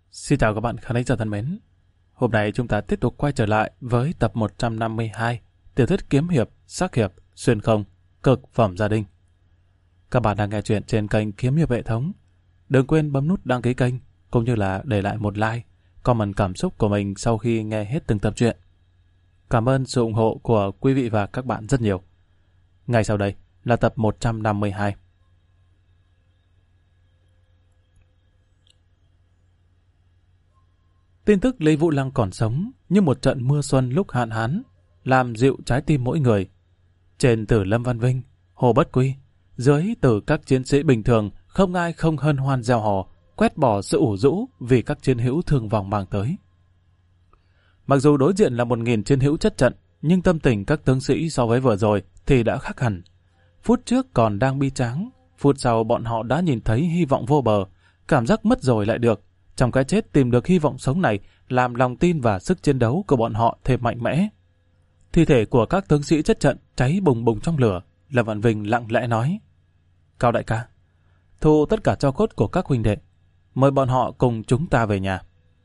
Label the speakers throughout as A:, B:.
A: Xin chào các bạn khán giả thân mến. Hôm nay chúng ta tiếp tục quay trở lại với tập 152 tiểu thuyết kiếm hiệp, sắc hiệp, xuyên không, cực phẩm gia đình. Các bạn đang nghe chuyện trên kênh Kiếm Hiệp Hệ Thống. Đừng quên bấm nút đăng ký kênh cũng như là để lại một like, comment cảm xúc của mình sau khi nghe hết từng tập truyện. Cảm ơn sự ủng hộ của quý vị và các bạn rất nhiều. Ngay sau đây là tập 152. Tin tức Lý Vũ Lăng còn sống như một trận mưa xuân lúc hạn hán, làm dịu trái tim mỗi người. Trên Tử Lâm Văn Vinh, Hồ Bất Quy, dưới từ các chiến sĩ bình thường không ai không hân hoan reo hò, quét bỏ sự ủ rũ vì các chiến hữu thương vong mang tới. Mặc dù đối diện là 1000 chiến hữu chất trận, nhưng tâm tình các tướng sĩ so với vừa rồi thì đã khác hẳn. Phút trước còn đang bi tráng, phút sau bọn họ đã nhìn thấy hy vọng vô bờ, cảm giác mất rồi lại được. Trong cái chết tìm được hy vọng sống này làm lòng tin và sức chiến đấu của bọn họ thêm mạnh mẽ. Thi thể của các tướng sĩ chất trận cháy bùng bùng trong lửa. Lâm Văn Vinh lặng lẽ nói: Cao đại ca, thu tất cả tro cốt của các huynh đệ, mời bọn họ cùng chúng ta về nhà.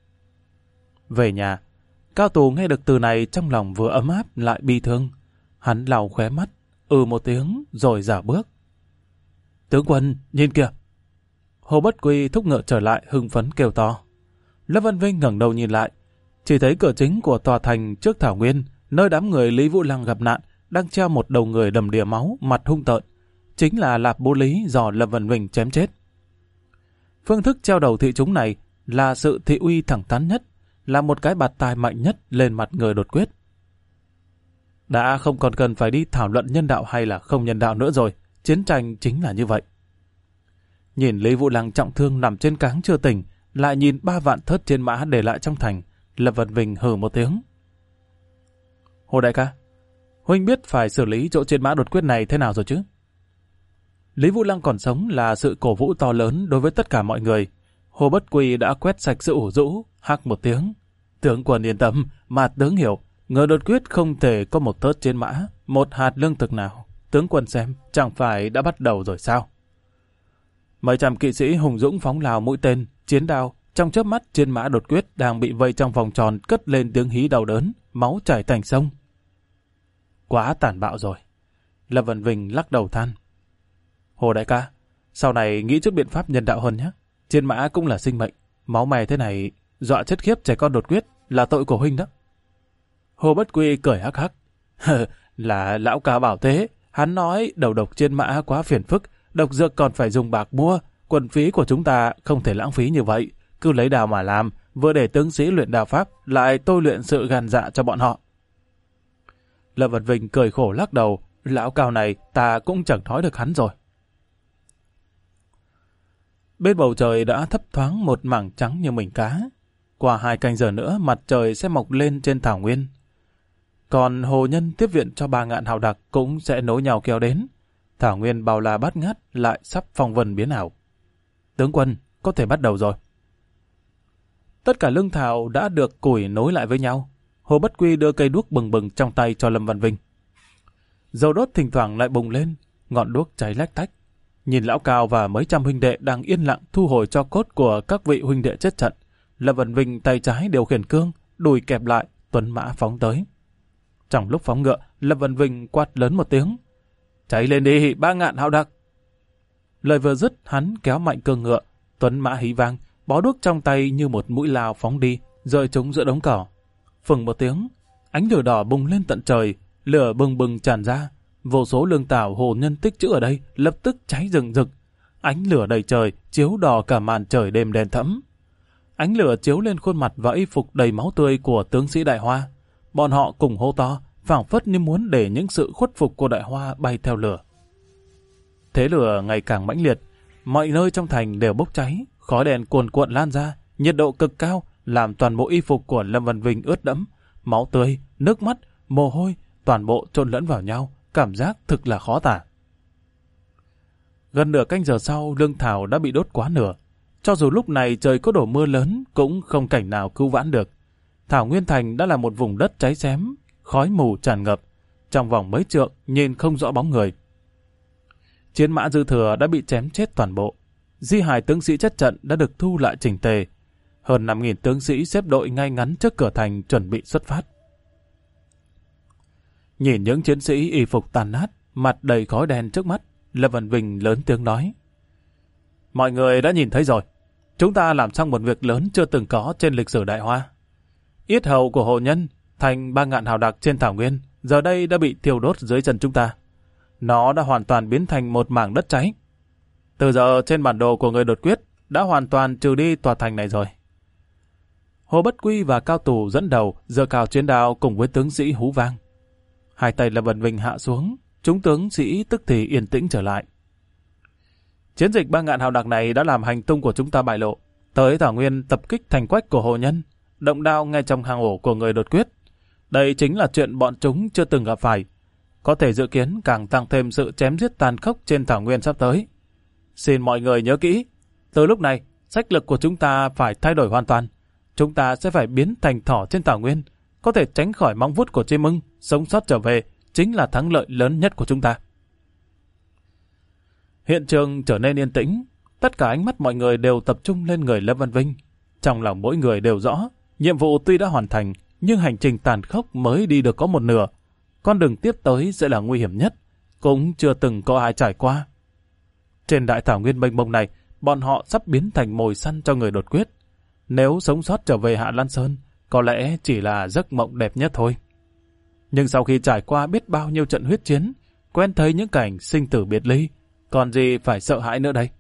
A: Về nhà, Cao Tù nghe được từ này trong lòng vừa ấm áp lại bi thương. Hắn lau khóe mắt, một tiếng rồi dạo bước. Tướng quân, nhìn kìa! Hồ Bất Quy thúc ngựa trở lại hưng phấn kêu to. Lâm Văn Vinh ngẩng đầu nhìn lại, chỉ thấy cửa chính của tòa thành trước Thảo Nguyên, nơi đám người Lý Vũ Lăng gặp nạn, đang treo một đầu người đầm đìa máu, mặt hung tợn. Chính là Lạp Bố Lý do Lâm Văn Vinh chém chết. Phương thức treo đầu thị chúng này là sự thị uy thẳng thắn nhất, là một cái bạt tai mạnh nhất lên mặt người đột quyết. Đã không còn cần phải đi thảo luận nhân đạo hay là không nhân đạo nữa rồi, chiến tranh chính là như vậy. Nhìn Lý Vũ Lăng trọng thương nằm trên cáng chưa tỉnh, lại nhìn 3 vạn thớt trên mã để lại trong thành, Lâm Văn Vinh hừ một tiếng. Hồ đại ca, huynh biết phải xử lý chỗ trên mã đột quyết này thế nào rồi chứ? Lý Vũ Lăng còn sống là sự cổ vũ to lớn đối với tất cả mọi người. Hồ Bất Quy đã quét sạch sự ủ rũ, hắc một tiếng. Tướng quân yên tâm, mà tướng hiểu, người đột quyết không thể có một thớt trên mã, một hạt lương thực nào. Tướng quân xem, chẳng phải đã bắt đầu rồi sao? Mấy trăm kỵ sĩ hùng dũng phóng lào mũi tên, chiến đao, trong chớp mắt trên mã đột quyết đang bị vây trong vòng tròn cất lên tiếng hí đau đớn, máu chảy thành sông. Quá tàn bạo rồi. Lâm Văn Vinh lắc đầu than. Hồ đại ca, sau này nghĩ chút biện pháp nhân đạo hơn nhé. Trên mã cũng là sinh mệnh, máu mè thế này dọa chết khiếp trẻ con đột quyết là tội của huynh đó. Hồ Bất Quy cười hắc hắc. Là lão ca bảo thế, hắn nói đầu độc trên mã quá phiền phức, độc dược còn phải dùng bạc mua, quân phí của chúng ta không thể lãng phí như vậy, cứ lấy đào mà làm, vừa để tướng sĩ luyện đao pháp, lại tôi luyện sự gan dạ cho bọn họ. Lâm Văn Vinh cười khổ lắc đầu, lão cao này ta cũng chẳng nói được hắn rồi. Bên bầu trời đã thấp thoáng một mảng trắng như mình cá. Qua 2 canh giờ nữa mặt trời sẽ mọc lên trên Thảo Nguyên. Còn hồ nhân tiếp viện cho 3.000 hào đặc cũng sẽ nối nhau kéo đến. Thảo Nguyên bao la bát ngát lại sắp phong vân biến ảo. Tướng quân, có thể bắt đầu rồi. Tất cả lương thảo đã được củi nối lại với nhau. Hồ Bất Quy đưa cây đuốc bừng bừng trong tay cho Lâm Văn Vinh. Dầu đốt thỉnh thoảng lại bùng lên, ngọn đuốc cháy lách tách. Nhìn lão Cao và mấy trăm huynh đệ đang yên lặng thu hồi tro cốt của các vị huynh đệ chết trận, Lâm Văn Vinh tay trái điều khiển cương, đùi kẹp lại, tuấn mã phóng tới. Trong lúc phóng ngựa, Lâm Văn Vinh quát lớn một tiếng. Cháy lên đi, 3.000 hào đặc. Lời vừa dứt, hắn kéo mạnh cương ngựa, tuấn mã hí vang, bó đuốc trong tay như một mũi lao phóng đi, rơi trúng giữa đống cỏ. Phừng một tiếng, ánh lửa đỏ bùng lên tận trời, lửa bừng bừng tràn ra. Vô số lương thảo hồ nhân tích trữ ở đây lập tức cháy rừng rực. Ánh lửa đầy trời chiếu đỏ cả màn trời đêm đen thẫm. Ánh lửa chiếu lên khuôn mặt và y phục đầy máu tươi của tướng sĩ Đại Hoa. Bọn họ cùng hô to, phảng phất như muốn để những sự khuất phục của Đại Hoa bay theo lửa. Thế lửa ngày càng mãnh liệt, mọi nơi trong thành đều bốc cháy, khói đèn cuồn cuộn lan ra, nhiệt độ cực cao làm toàn bộ y phục của Lâm Văn Vinh ướt đẫm, máu tươi, nước mắt, mồ hôi, toàn bộ trộn lẫn vào nhau, cảm giác thực là khó tả. Gần nửa canh giờ sau, lương thảo đã bị đốt quá nửa. Cho dù lúc này trời có đổ mưa lớn, cũng không cảnh nào cứu vãn được. Thảo Nguyên Thành đã là một vùng đất cháy xém, khói mù tràn ngập. Trong vòng mấy trượng, nhìn không rõ bóng người. Chiến mã dư thừa đã bị chém chết toàn bộ. Di hài tướng sĩ chết trận đã được thu lại chỉnh tề. Hơn 5.000 tướng sĩ xếp đội ngay ngắn trước cửa thành chuẩn bị xuất phát. Nhìn những chiến sĩ y phục tàn nát, mặt đầy khói đen trước mắt, Lâm Văn Vinh lớn tiếng nói. Mọi người đã nhìn thấy rồi. Chúng ta làm xong một việc lớn chưa từng có trên lịch sử Đại Hoa. Yết hầu của Hồ Nhân, thành 3.000 hào đặc trên thảo nguyên, giờ đây đã bị thiêu đốt dưới chân chúng ta. Nó đã hoàn toàn biến thành một mảng đất cháy. Từ giờ trên bản đồ của người đột quyết đã hoàn toàn trừ đi tòa thành này rồi. Hồ Bất Quy và Cao Tù dẫn đầu giơ cao chiến đao cùng với tướng sĩ hú vang. Hai tay Lâm Văn Vinh hạ xuống, chúng tướng sĩ tức thì yên tĩnh trở lại. Chiến dịch 3.000 hào đặc này đã làm hành tung của chúng ta bại lộ, tới thảo nguyên tập kích thành quách của Hồ Nhân, động đao ngay trong hang ổ của người đột quyết. Đây chính là chuyện bọn chúng chưa từng gặp phải. Có thể dự kiến càng tăng thêm sự chém giết tàn khốc trên thảo nguyên sắp tới. Xin mọi người nhớ kỹ, từ lúc này, sách lược của chúng ta phải thay đổi hoàn toàn. Chúng ta sẽ phải biến thành thỏ trên thảo nguyên, có thể tránh khỏi móng vuốt của chim ưng, sống sót trở về, chính là thắng lợi lớn nhất của chúng ta. Hiện trường trở nên yên tĩnh, tất cả ánh mắt mọi người đều tập trung lên người Lâm Văn Vinh. Trong lòng mỗi người đều rõ, nhiệm vụ tuy đã hoàn thành, nhưng hành trình tàn khốc mới đi được có một nửa. Con đường tiếp tới sẽ là nguy hiểm nhất, cũng chưa từng có ai trải qua. Trên đại thảo nguyên mênh mông này, bọn họ sắp biến thành mồi săn cho người đột quyết. Nếu sống sót trở về Hạ Lan Sơn, có lẽ chỉ là giấc mộng đẹp nhất thôi. Nhưng sau khi trải qua biết bao nhiêu trận huyết chiến, quen thấy những cảnh sinh tử biệt ly, còn gì phải sợ hãi nữa đây?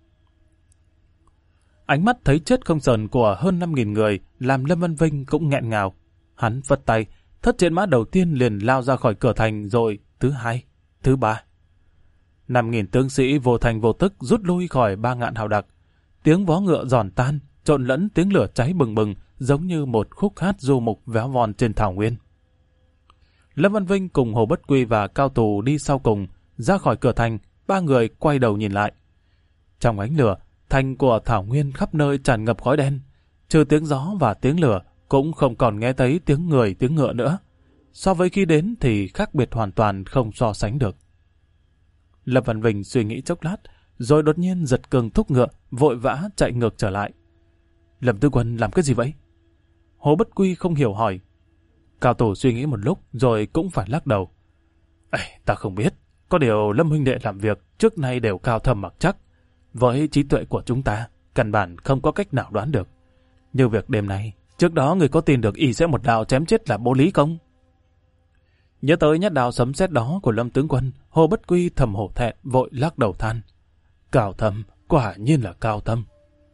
A: Ánh mắt thấy chết không sờn của hơn 5.000 người làm Lâm Văn Vinh cũng nghẹn ngào. Hắn phất tay, thất chiến mã đầu tiên liền lao ra khỏi cửa thành, rồi thứ hai, thứ ba. 5.000 tướng sĩ vô thành vô tức rút lui khỏi 3.000 hào đặc. Tiếng vó ngựa giòn tan, trộn lẫn tiếng lửa cháy bừng bừng, giống như một khúc hát du mục véo von trên thảo nguyên. Lâm Văn Vinh cùng Hồ Bất Quy và Cao Tù đi sau cùng, ra khỏi cửa thành, ba người quay đầu nhìn lại. Trong ánh lửa, thành của thảo nguyên khắp nơi tràn ngập khói đen, trừ tiếng gió và tiếng lửa, cũng không còn nghe thấy tiếng người tiếng ngựa nữa. So với khi đến thì khác biệt hoàn toàn không so sánh được. Lâm Văn Vinh suy nghĩ chốc lát, rồi đột nhiên giật cường thúc ngựa, vội vã chạy ngược trở lại. Lâm Tư Quân làm cái gì vậy? Hồ Bất Quy không hiểu hỏi. Cao Tù suy nghĩ một lúc rồi cũng phải lắc đầu. Ta không biết, có điều Lâm huynh đệ làm việc trước nay đều cao thâm mặc chắc. Với trí tuệ của chúng ta, căn bản không có cách nào đoán được. Như việc đêm nay, trước đó người có tin được y sẽ một đao chém chết là Bố Lý không? Nhớ tới nhát đao sấm sét đó của Lâm tướng quân, Hồ Bất Quy thầm hổ thẹn vội lắc đầu than. Cao thâm, quả nhiên là cao thâm.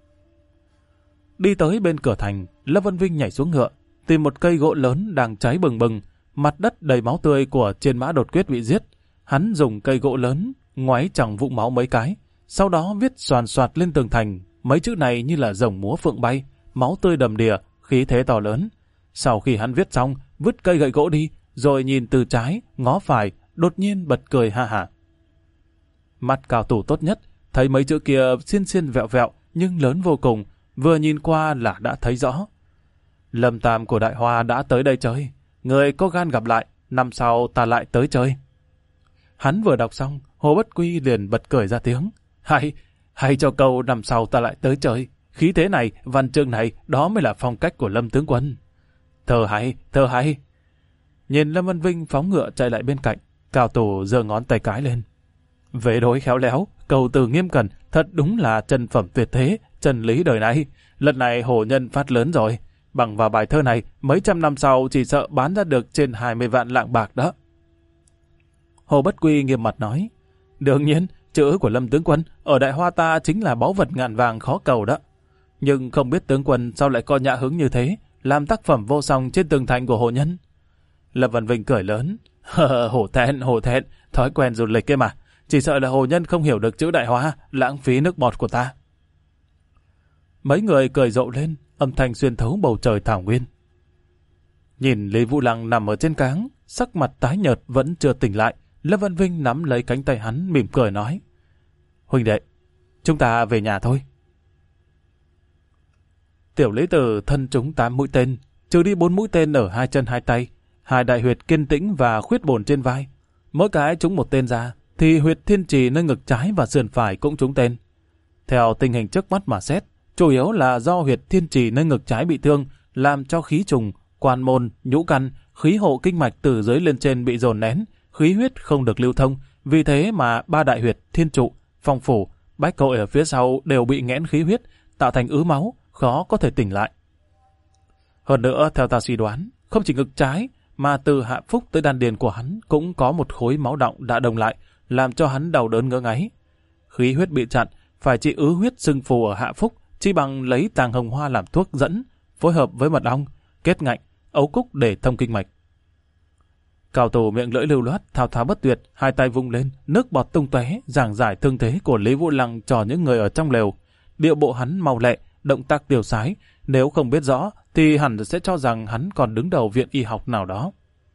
A: Đi tới bên cửa thành, Lâm Văn Vinh nhảy xuống ngựa, tìm một cây gỗ lớn đang cháy bừng bừng, mặt đất đầy máu tươi của trên mã đột quyết bị giết. Hắn dùng cây gỗ lớn ngoáy chẳng vũng máu mấy cái, sau đó viết xoàn xoạt lên tường thành, mấy chữ này như là rồng múa phượng bay, máu tươi đầm đìa, khí thế to lớn. Sau khi hắn viết xong, vứt cây gậy gỗ đi, rồi nhìn từ trái, ngó phải, đột nhiên bật cười ha hả. Mắt Cao Tù tốt nhất, thấy mấy chữ kia xiên xiên vẹo vẹo, nhưng lớn vô cùng, vừa nhìn qua là đã thấy rõ. Lâm Tam của Đại Hoa đã tới đây chơi, người có gan gặp lại, năm sau ta lại tới chơi. Hắn vừa đọc xong, Hồ Bất Quy liền bật cười ra tiếng. Hay cho câu năm sau ta lại tới chơi. Khí thế này, văn chương này, đó mới là phong cách của Lâm tướng quân. Thơ hay. Nhìn Lâm Văn Vinh phóng ngựa chạy lại bên cạnh, Cao Tù giơ ngón tay cái lên. Vế đối khéo léo, câu từ nghiêm cẩn, thật đúng là chân phẩm tuyệt thế, chân lý đời này. Lần này Hồ Nhân phát lớn rồi. Bằng vào bài thơ này, mấy trăm năm sau chỉ sợ bán ra được trên 20 vạn lạng bạc đó. Hồ Bất Quy nghiêm mặt nói. Đương nhiên, chữ của Lâm tướng quân ở Đại Hoa ta chính là báu vật ngàn vàng khó cầu đó. Nhưng không biết tướng quân sao lại có nhã hứng như thế, làm tác phẩm vô song trên tường thành của Hồ Nhân. Lâm Văn Vinh cười lớn. Hổ thẹn, thói quen du lịch kia mà. Chỉ sợ là Hồ Nhân không hiểu được chữ Đại Hoa, lãng phí nước bọt của ta. Mấy người cười rộ lên, âm thanh xuyên thấu bầu trời thảo nguyên. Nhìn Lý Vũ Lăng nằm ở trên cáng, sắc mặt tái nhợt vẫn chưa tỉnh lại, Lâm Văn Vinh nắm lấy cánh tay hắn mỉm cười nói. Huynh đệ, chúng ta về nhà thôi. Tiểu Lý Tử thân trúng 8 mũi tên, trừ đi 4 mũi tên ở 2 chân 2 tay, 2 đại huyệt kiên tĩnh và khuyết bồn trên vai. Mỗi cái trúng một tên ra, thì huyệt thiên trì nơi ngực trái và sườn phải cũng trúng tên. Theo tình hình trước mắt mà xét, chủ yếu là do huyệt thiên trì nơi ngực trái bị thương, làm cho khí trùng, quan môn, nhũ căn, khí hộ kinh mạch từ dưới lên trên bị dồn nén, khí huyết không được lưu thông, vì thế mà ba đại huyệt thiên trụ, phong phủ, bách hội ở phía sau đều bị nghẽn khí huyết, tạo thành ứ máu, khó có thể tỉnh lại. Hơn nữa, theo ta suy đoán, không chỉ ngực trái, mà từ hạ phúc tới đan điền của hắn cũng có một khối máu đọng đã đông lại, làm cho hắn đau đớn ngứa ngáy. Khí huyết bị chặn, phải trị ứ huyết sưng phù ở hạ phúc, chỉ bằng lấy tàng hồng hoa làm thuốc dẫn, phối hợp với mật ong, kết ngạnh, ấu cúc để thông kinh mạch. Cao thủ miệng lưỡi lưu loát, thao thao bất tuyệt, hai tay vung lên, nước bọt tung tóe, giảng giải thương thế của Lý Vũ Lăng cho những người ở trong lều. Điệu bộ hắn mau lẹ, động tác tiêu sái, nếu không biết rõ thì hẳn sẽ cho rằng hắn còn đứng đầu viện y học nào đó.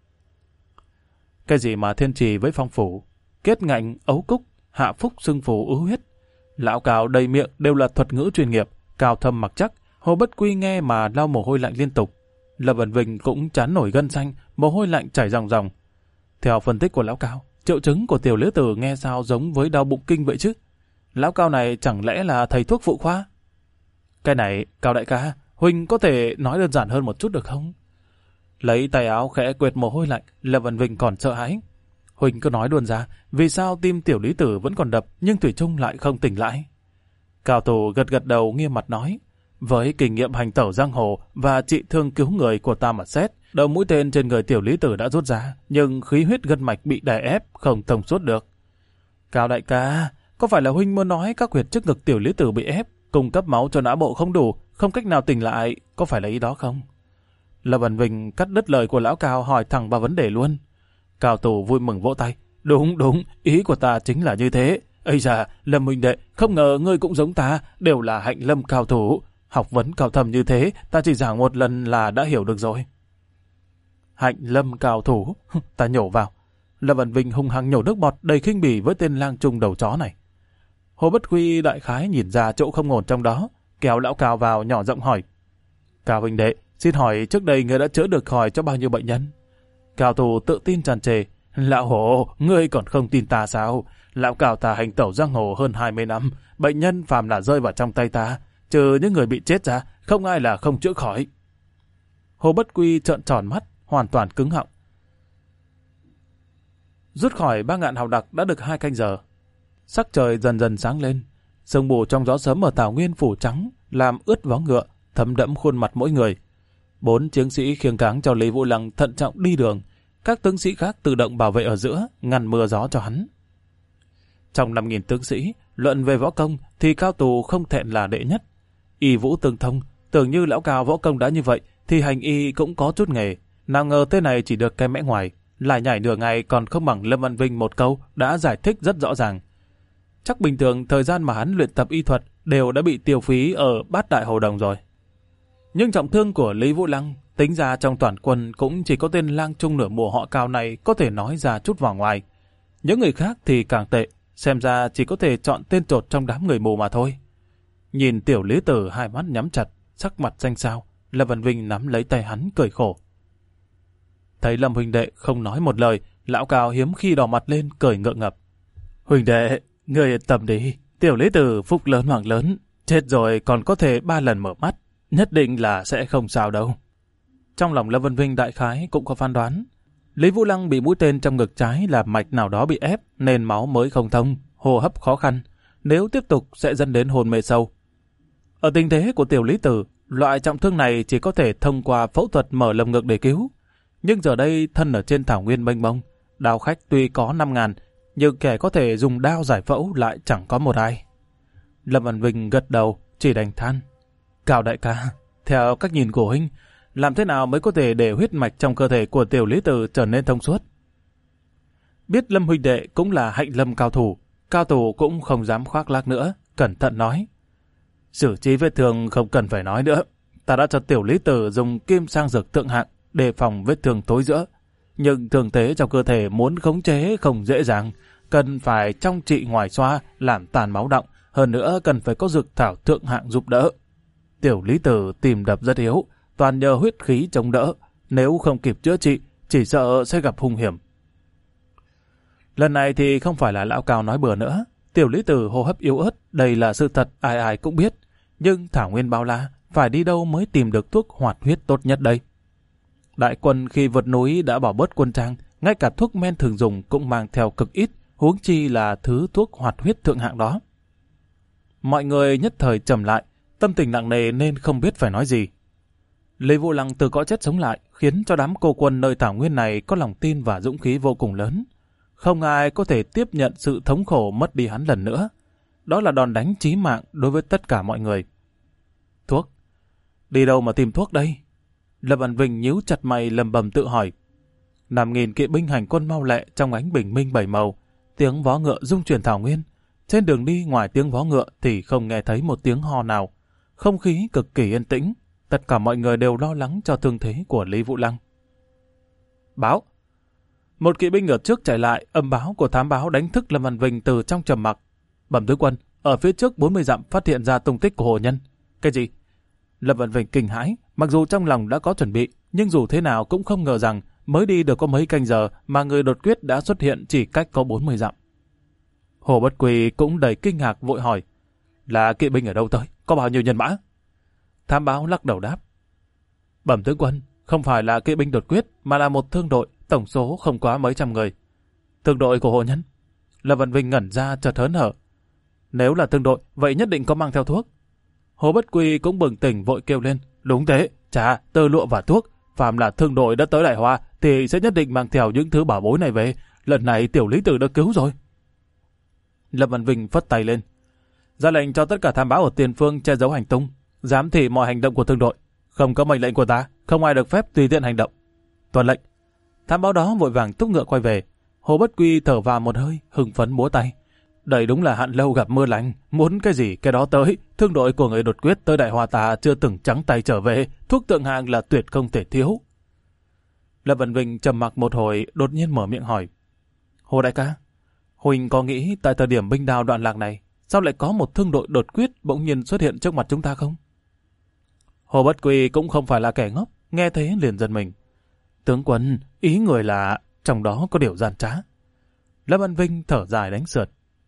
A: Cái gì mà thiên trì với phong phủ, kết ngạnh, ấu cúc, hạ phúc sưng phù ứ huyết, lão Cao đầy miệng đều là thuật ngữ chuyên nghiệp, cao thâm mặc chắc. Hồ Bất Quy nghe mà lau mồ hôi lạnh liên tục. Lâm Vân Vinh cũng trán nổi gân xanh, mồ hôi lạnh chảy ròng ròng. Theo phân tích của lão Cao, triệu chứng của tiểu lữ tử nghe sao giống với đau bụng kinh vậy chứ? Lão Cao này chẳng lẽ là thầy thuốc phụ khoa? Cái này, Cao đại ca, Huynh có thể nói đơn giản hơn một chút được không? Lấy tay áo khẽ quệt mồ hôi lạnh, Lâm Vân Vinh còn sợ hãi. Huynh cứ nói luôn ra, vì sao tim tiểu lý tử vẫn còn đập nhưng thủy chung lại không tỉnh lại? Cao thủ gật gật đầu nghiêm mặt nói, với kinh nghiệm hành tẩu giang hồ và trị thương cứu người của ta mà xét, đầu mũi tên trên người tiểu lý tử đã rút ra, nhưng khí huyết gân mạch bị đè ép, không thông suốt được. Cao đại ca, có phải là Huynh muốn nói các huyệt trước ngực tiểu lý tử bị ép, cung cấp máu cho não bộ không đủ, không cách nào tỉnh lại, có phải là ý đó không? Lâm Vân Vinh cắt đứt lời của lão Cao, hỏi thẳng vào vấn đề luôn. Cao thủ vui mừng vỗ tay. Đúng, ý của ta chính là như thế. Ây da, Lâm huynh đệ, không ngờ ngươi cũng giống ta, đều là hạnh lâm cao thủ. Học vấn cao thầm như thế, ta chỉ giảng một lần là đã hiểu được rồi. Hạnh lâm cao thủ, ta nhổ vào. Lâm Vân Vinh hung hăng nhổ nước bọt đầy khinh bỉ với tên lang trung đầu chó này. Hồ Bất Quy đại khái nhìn ra chỗ không ổn trong đó, kéo lão Cao vào nhỏ giọng hỏi. Cao huynh đệ, xin hỏi trước đây ngươi đã chữa được khỏi cho bao nhiêu bệnh nhân? Cao thủ tự tin tràn trề. Lão Hổ, ngươi còn không tin ta sao? Lão Cao ta hành tẩu giang hồ hơn 20 năm, bệnh nhân phàm là rơi vào trong tay ta, trừ những người bị chết ra, không ai là không chữa khỏi. Hồ Bất Quy trợn tròn mắt, hoàn toàn cứng họng. Rút khỏi Ba Ngạn Hào Đặc đã được 2 canh giờ. Sắc trời dần dần sáng lên, sương mù trong gió sớm ở Thảo Nguyên phủ trắng, làm ướt vó ngựa, thấm đẫm khuôn mặt mỗi người. 4 chiến sĩ khiêng cáng cho Lý Vũ Lăng thận trọng đi đường, các tướng sĩ khác tự động bảo vệ ở giữa, ngăn mưa gió cho hắn. Trong 5.000 tướng sĩ, luận về võ công thì Cao Tù không thẹn là đệ nhất. Y vũ tương thông, tưởng như lão Cao võ công đã như vậy thì hành y cũng có chút nghề. Nào ngờ tên này chỉ được cái mẽ ngoài, lại nhảy nửa ngày còn không bằng Lâm Văn Vinh một câu đã giải thích rất rõ ràng. Chắc bình thường thời gian mà hắn luyện tập y thuật đều đã bị tiêu phí ở Bát Đại Hồ Đồng rồi. Nhưng trọng thương của Lý Vũ Lăng tính ra trong toàn quân cũng chỉ có tên lang trung nửa mùa họ Cao này có thể nói ra chút vào ngoài. Những người khác thì càng tệ, xem ra chỉ có thể chọn tên trột trong đám người mù mà thôi. Nhìn tiểu lý tử hai mắt nhắm chặt, sắc mặt xanh xao, Lâm Văn Vinh nắm lấy tay hắn cười khổ. Thấy Lâm huynh đệ không nói một lời, lão Cao hiếm khi đỏ mặt lên cười ngượng ngập. Huynh đệ, ngươi yên tâm đi, tiểu lý tử phúc lớn hoàng lớn, chết rồi còn có thể 3 lần mở mắt, nhất định là sẽ không sao đâu. Trong lòng Lâm Văn Vinh đại khái cũng có phán đoán. Lý Vũ Lăng bị mũi tên trong ngực trái là mạch nào đó bị ép nên máu mới không thông, hô hấp khó khăn. Nếu tiếp tục sẽ dẫn đến hôn mê sâu. Ở tình thế của tiểu lý tử, loại trọng thương này chỉ có thể thông qua phẫu thuật mở lồng ngực để cứu. Nhưng giờ đây thân ở trên thảo nguyên mênh mông, đao khách tuy có 5.000, nhưng kẻ có thể dùng đao giải phẫu lại chẳng có một ai. Lâm Văn Vinh gật đầu, chỉ đành than. Cao đại ca, theo cách nhìn của huynh, làm thế nào mới có thể để huyết mạch trong cơ thể của tiểu lý tử trở nên thông suốt? Biết Lâm huynh đệ cũng là hạnh lâm cao thủ cũng không dám khoác lác nữa, cẩn thận nói. Xử trí vết thương không cần phải nói nữa, ta đã cho tiểu lý tử dùng kim sang dược thượng hạng để phòng vết thương tối giữa. Nhưng thương thế trong cơ thể muốn khống chế không dễ dàng, cần phải trong trị ngoài xoa, làm tàn máu đọng, hơn nữa cần phải có dược thảo thượng hạng giúp đỡ. Tiểu lý tử tìm đập rất yếu, toàn nhờ huyết khí chống đỡ, nếu không kịp chữa trị, chỉ sợ sẽ gặp hung hiểm. Lần này thì không phải là lão Cao nói bừa nữa, tiểu lý tử hô hấp yếu ớt, đây là sự thật ai ai cũng biết, Nhưng thảo nguyên bao la, phải đi đâu mới tìm được thuốc hoạt huyết tốt nhất đây? Đại quân khi vượt núi đã bỏ bớt quân trang, ngay cả thuốc men thường dùng cũng mang theo cực ít, huống chi là thứ thuốc hoạt huyết thượng hạng đó. Mọi người nhất thời trầm lại, tâm tình nặng nề nên không biết phải nói gì. Lý Vũ Lăng từ cõi chết sống lại, khiến cho đám cô quân nơi thảo nguyên này có lòng tin và dũng khí vô cùng lớn. Không ai có thể tiếp nhận sự thống khổ mất đi hắn lần nữa. Đó là đòn đánh chí mạng đối với tất cả mọi người. Thuốc? Đi đâu mà tìm thuốc đây? Lâm Văn Vinh nhíu chặt mày lầm bầm tự hỏi. 5.000 kỵ binh hành quân mau lẹ trong ánh bình minh bảy màu, tiếng vó ngựa rung chuyển thảo nguyên. Trên đường đi ngoài tiếng vó ngựa thì không nghe thấy một tiếng ho nào. Không khí cực kỳ yên tĩnh. Tất cả mọi người đều lo lắng cho thương thế của Lý Vũ Lăng. Báo! Một kỵ binh ở trước chạy lại, âm báo của thám báo đánh thức Lâm Văn Vinh từ trong trầm mặc. Bẩm tướng quân, ở phía trước 40 dặm phát hiện ra tung tích của hồ nhân. Cái gì? Lâm Văn Vinh kinh hãi, mặc dù trong lòng đã có chuẩn bị, nhưng dù thế nào cũng không ngờ rằng mới đi được có mấy canh giờ mà người đột quyết đã xuất hiện chỉ cách có 40 dặm. Hồ Bất Quỳ cũng đầy kinh ngạc vội hỏi, là kỵ binh ở đâu tới? Có bao nhiêu nhân mã? Thám báo lắc đầu đáp, bẩm tướng quân, không phải là kỵ binh đột quyết mà là một thương đội, tổng số không quá mấy trăm người. Thương đội của hồ nhân? Lâm Văn Vinh ngẩn ra chợt hớn hở. Nếu là thương đội, vậy nhất định có mang theo thuốc. Hồ Bất Quy cũng bừng tỉnh vội kêu lên, đúng thế, trà, tơ lụa và thuốc. Phàm là thương đội đã tới Đại Hoa thì sẽ nhất định mang theo những thứ bảo bối này về. Lần này tiểu lý tử đã cứu rồi. Lâm Văn Vinh phất tay lên, ra lệnh cho tất cả thám báo ở tiền phương che giấu hành tung, giám thị mọi hành động của thương đội. Không có mệnh lệnh của ta, không ai được phép tùy tiện hành động. Tuân lệnh. Thám báo đó vội vàng thúc ngựa quay về. Hồ Bất Quy thở vào một hơi, hưng phấn múa tay. Đây đúng là hạn lâu gặp mưa lành, muốn cái gì cái đó tới. Thương đội của người đột quyết tới Đại Hoa ta chưa từng trắng tay trở về, thuốc thượng hạng là tuyệt không thể thiếu. Lâm Văn Vinh trầm mặc một hồi, đột nhiên mở miệng hỏi, Hồ đại ca, Huỳnh có nghĩ tại thời điểm binh đao đoạn lạc này, sao lại có một thương đội đột quyết bỗng nhiên xuất hiện trước mặt chúng ta không? Hồ Bất Quy cũng không phải là kẻ ngốc, nghe thế liền giật mình. Tướng quân, ý người là trong đó có điều gian trá. Lâm Văn Vinh thở dài đánh sượt.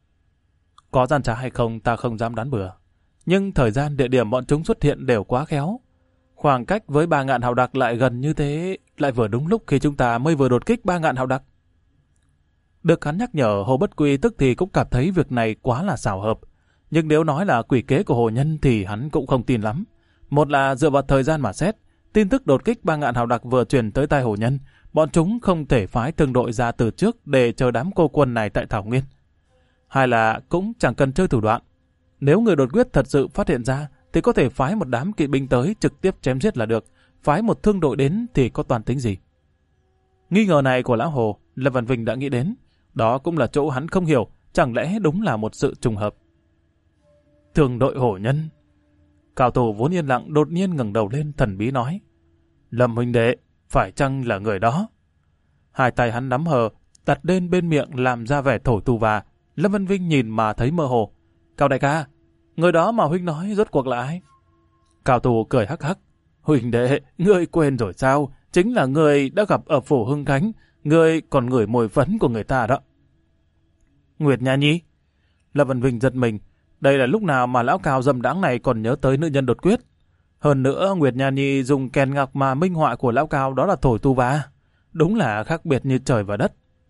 A: Có gian trá hay không ta không dám đoán bừa. Nhưng thời gian địa điểm bọn chúng xuất hiện đều quá khéo. Khoảng cách với 3.000 hào đặc lại gần như thế, lại vừa đúng lúc khi chúng ta mới vừa đột kích 3.000 hào đặc. Được hắn nhắc nhở, Hồ Bất Quy tức thì cũng cảm thấy việc này quá là xảo hợp. Nhưng nếu nói là quỷ kế của hồ nhân thì hắn cũng không tin lắm. Một là dựa vào thời gian mà xét, tin tức đột kích 3.000 hào đặc vừa truyền tới tai hồ nhân, bọn chúng không thể phái thương đội ra từ trước để chờ đám cô quân này tại Thảo Nguyên. Hai là cũng chẳng cần chơi thủ đoạn. Nếu người đột quyết thật sự phát hiện ra thì có thể phái một đám kỵ binh tới trực tiếp chém giết là được, phái một thương đội đến thì có toàn tính gì. Nghi ngờ này của lão Hồ, Lâm Văn Vinh đã nghĩ đến. Đó cũng là chỗ hắn không hiểu, chẳng lẽ đúng là một sự trùng hợp. Thương đội hổ nhân. Cao thủ vốn yên lặng đột nhiên ngẩng đầu lên thần bí nói, Lâm huynh đệ, phải chăng là người đó? Hai tay hắn nắm hờ, đặt lên bên miệng làm ra vẻ thổi tù và. Lâm Văn Vinh nhìn mà thấy mơ hồ. Cao đại ca, người đó mà huynh nói rốt cuộc là ai? Cao thủ cười hắc hắc. Huynh đệ, ngươi quên rồi sao? Chính là người đã gặp ở phủ Hưng Khánh, ngươi còn ngửi mùi phấn của người ta đó. Nguyệt Nha Nhi. Lâm Văn Vinh giật mình. Đây là lúc nào mà lão Cao dâm đãng này còn nhớ tới nữ nhân đột quyết. Hơn nữa, Nguyệt Nha Nhi dùng kèn ngọc mà minh họa của lão Cao đó là thổi tu va. Đúng là khác biệt như trời và đất.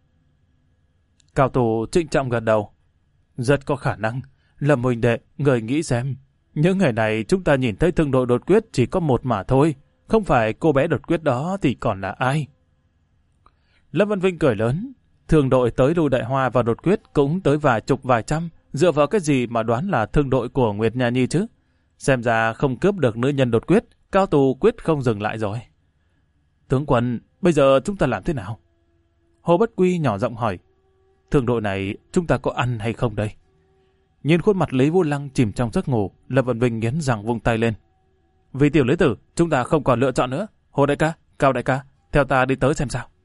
A: Cao thủ trịnh trọng gật đầu. Rất có khả năng. Lâm huynh đệ, người nghĩ xem. Những ngày này chúng ta nhìn thấy thương đội đột quyết chỉ có một mà thôi. Không phải cô bé đột quyết đó thì còn là ai? Lâm Văn Vinh cười lớn. Thương đội tới Lưu Đại Hoa và đột quyết cũng tới vài chục vài trăm. Dựa vào cái gì mà đoán là thương đội của Nguyệt Nha Nhi chứ? Xem ra không cướp được nữ nhân đột quyết, Cao tù quyết không dừng lại rồi. Tướng quân, bây giờ chúng ta làm thế nào? Hồ Bất Quy nhỏ giọng hỏi. Thương đội này chúng ta có ăn hay không đây? Nhìn khuôn mặt Lý Vũ Lăng chìm trong giấc ngủ, Lâm Văn Vinh nghiến răng vung tay lên. Vì tiểu lý tử, chúng ta không còn lựa chọn nữa. Hồ đại ca, Cao đại ca, theo ta đi tới xem sao.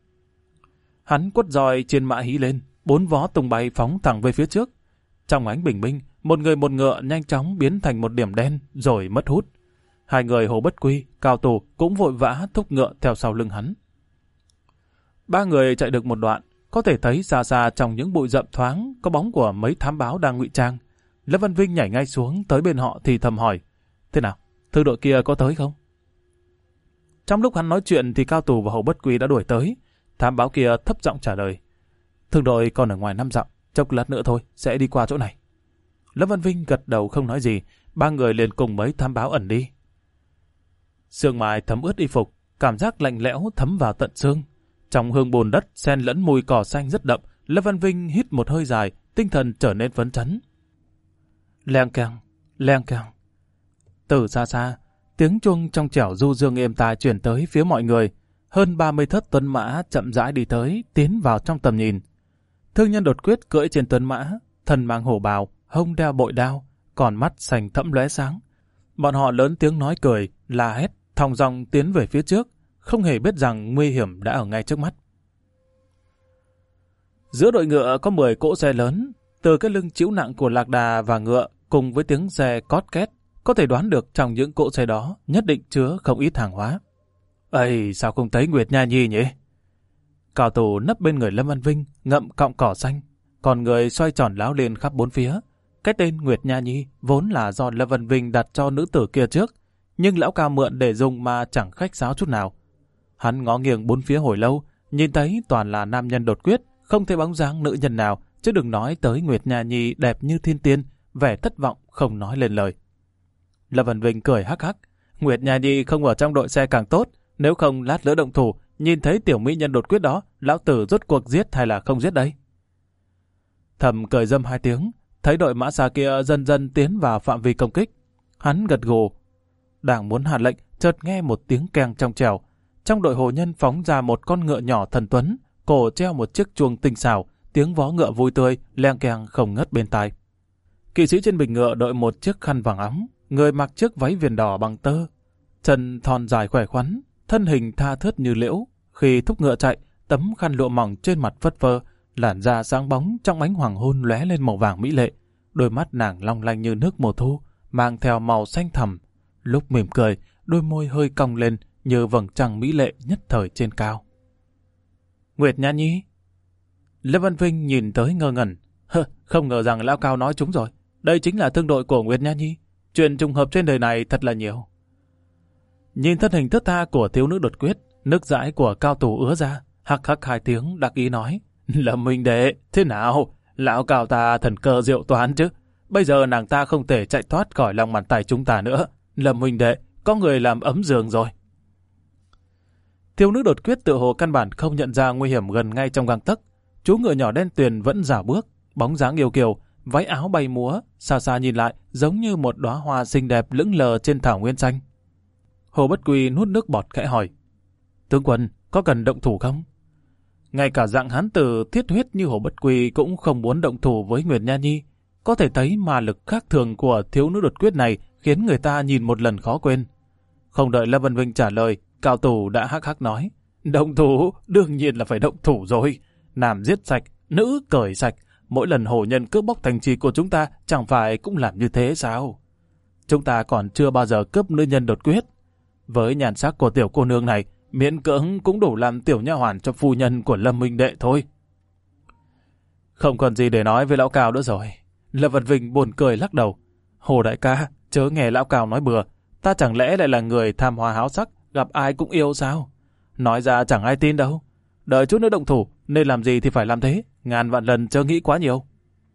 A: Hắn quất roi trên mã hí lên, 4 vó tung bay phóng thẳng về phía trước. Trong ánh bình minh, một người một ngựa nhanh chóng biến thành một điểm đen rồi mất hút. Hai người Hồ Bất Quy, Cao tù cũng vội vã thúc ngựa theo sau lưng hắn. Ba người chạy được một đoạn, có thể thấy xa xa trong những bụi rậm thoáng có bóng của mấy thám báo đang ngụy trang. Lâm Văn Vinh nhảy ngay xuống tới bên họ thì thầm hỏi, thế nào, thương đội kia có tới không? Trong lúc hắn nói chuyện thì Cao Tù và Hồ Bất Quy đã đuổi tới. Thám báo kia thấp giọng trả lời, thương đội còn ở ngoài 5 dặm, chốc lát nữa thôi sẽ đi qua chỗ này. Lâm Văn Vinh gật đầu không nói gì, ba người liền cùng mấy thám báo ẩn đi. Sương mai thấm ướt y phục, cảm giác lạnh lẽo thấm vào tận xương. Trong hương bùn đất xen lẫn mùi cỏ xanh rất đậm, Lâm Văn Vinh hít một hơi dài, tinh thần trở nên phấn chấn. Leng keng, leng keng. Từ xa xa, tiếng chuông trong trẻo du dương êm tai truyền tới phía mọi người. Hơn 30 thất tuấn mã chậm rãi đi tới, tiến vào trong tầm nhìn. Thương nhân Đột Quyết cưỡi trên tuấn mã, thân mang hổ bào, hông đeo bội đao, còn mắt sành thẫm lóe sáng. Bọn họ lớn tiếng nói cười, la hét, thong dong tiến về phía trước, không hề biết rằng nguy hiểm đã ở ngay trước mắt. Giữa đội ngựa có 10 cỗ xe lớn, từ cái lưng chịu nặng của lạc đà và ngựa cùng với tiếng xe cót két, có thể đoán được trong những cỗ xe đó nhất định chứa không ít hàng hóa. Ây, sao không thấy Nguyệt Nha Nhi nhỉ? Cao Tù nấp bên người Lâm Văn Vinh, ngậm cọng cỏ xanh, còn người xoay tròn láo lên khắp bốn phía. Cái tên Nguyệt Nha Nhi vốn là do Lâm Văn Vinh đặt cho nữ tử kia trước, nhưng lão Cao mượn để dùng mà chẳng khách sáo chút nào. Hắn ngó nghiêng bốn phía hồi lâu, nhìn thấy toàn là nam nhân Đột Quyết, không thấy bóng dáng nữ nhân nào, chứ đừng nói tới Nguyệt Nha Nhi đẹp như thiên tiên, vẻ thất vọng không nói lên lời. Lâm Văn Vinh cười hắc hắc, Nguyệt Nha Nhi không ở trong đội xe càng tốt, nếu không lát nữa động thủ, nhìn thấy tiểu mỹ nhân Đột Quyết đó, lão tử rốt cuộc giết hay là không giết đây? Thầm cười dâm 2 tiếng, thấy đội mã xa kia dần dần tiến vào phạm vi công kích. Hắn gật gù, đang muốn hạ lệnh, chợt nghe một tiếng keng trong trẻo. Trong đội hồ nhân phóng ra một con ngựa nhỏ thần tuấn, cổ treo một chiếc chuông tinh xảo, tiếng vó ngựa vui tươi, leng keng không ngớt bên tai. Kỵ sĩ trên bình ngựa đội một chiếc khăn vàng óng, người mặc chiếc váy viền đỏ bằng tơ, chân thon dài khỏe khoắn, thân hình tha thướt như liễu. Khi thúc ngựa chạy, tấm khăn lụa mỏng trên mặt phất phơ, làn da sáng bóng trong ánh hoàng hôn lóe lên màu vàng mỹ lệ. Đôi mắt nàng long lanh như nước mùa thu, mang theo màu xanh thẳm. Lúc mỉm cười, đôi môi hơi cong lên như vầng trăng mỹ lệ nhất thời trên cao. Nguyệt Nha Nhi. Lâm Văn Vinh nhìn tới ngơ ngẩn. Không ngờ rằng lão Cao nói trúng rồi. Đây chính là thương đội của Nguyệt Nha Nhi. Chuyện trùng hợp trên đời này thật là nhiều. Nhìn thân hình thướt tha của thiếu nữ Đột Quyết, nước dãi của Cao Tù ứa ra, hắc hắc 2 tiếng đắc ý nói. Lâm huynh đệ, thế nào? Lão Cao ta thần cơ diệu toán chứ. Bây giờ nàng ta không thể chạy thoát khỏi lòng bàn tay chúng ta nữa. Lâm huynh đệ, có người làm ấm giường rồi. Thiếu nữ Đột Quyết tự hồ căn bản không nhận ra nguy hiểm gần ngay trong gang tấc. Chú ngựa nhỏ đen tuyền vẫn rảo bước, bóng dáng yêu kiều, váy áo bay múa, xa xa nhìn lại giống như một đóa hoa xinh đẹp lững lờ trên thảo nguyên xanh. Hồ Bất Quy nuốt nước bọt khẽ hỏi, tướng quân có cần động thủ không? Ngay cả dạng hán tử thiết huyết như Hồ Bất Quy cũng không muốn động thủ với Nguyệt Nha Nhi. Có thể thấy ma lực khác thường của thiếu nữ Đột Quyết này khiến người ta nhìn một lần khó quên. Không đợi Lâm Văn Vinh trả lời, Cao Tù đã hắc hắc nói, động thủ, đương nhiên là phải động thủ rồi. Nam giết sạch, nữ cởi sạch, mỗi lần hồ nhân cướp bóc thành trì của chúng ta chẳng phải cũng làm như thế sao? Chúng ta còn chưa bao giờ cướp nữ nhân Đột Quyết. Với nhan sắc của tiểu cô nương này, miễn cưỡng cũng đủ làm tiểu nha hoàn cho phu nhân của Lâm huynh đệ thôi. Không còn gì để nói với lão Cao nữa rồi. Lâm Văn Vinh buồn cười lắc đầu. Hồ đại ca, chớ nghe lão Cao nói bừa. Ta chẳng lẽ lại là người tham hoa háo sắc, gặp ai cũng yêu sao? Nói ra chẳng ai tin đâu. Đợi chút nữa động thủ, nên làm gì thì phải làm thế. Ngàn vạn lần chớ nghĩ quá nhiều.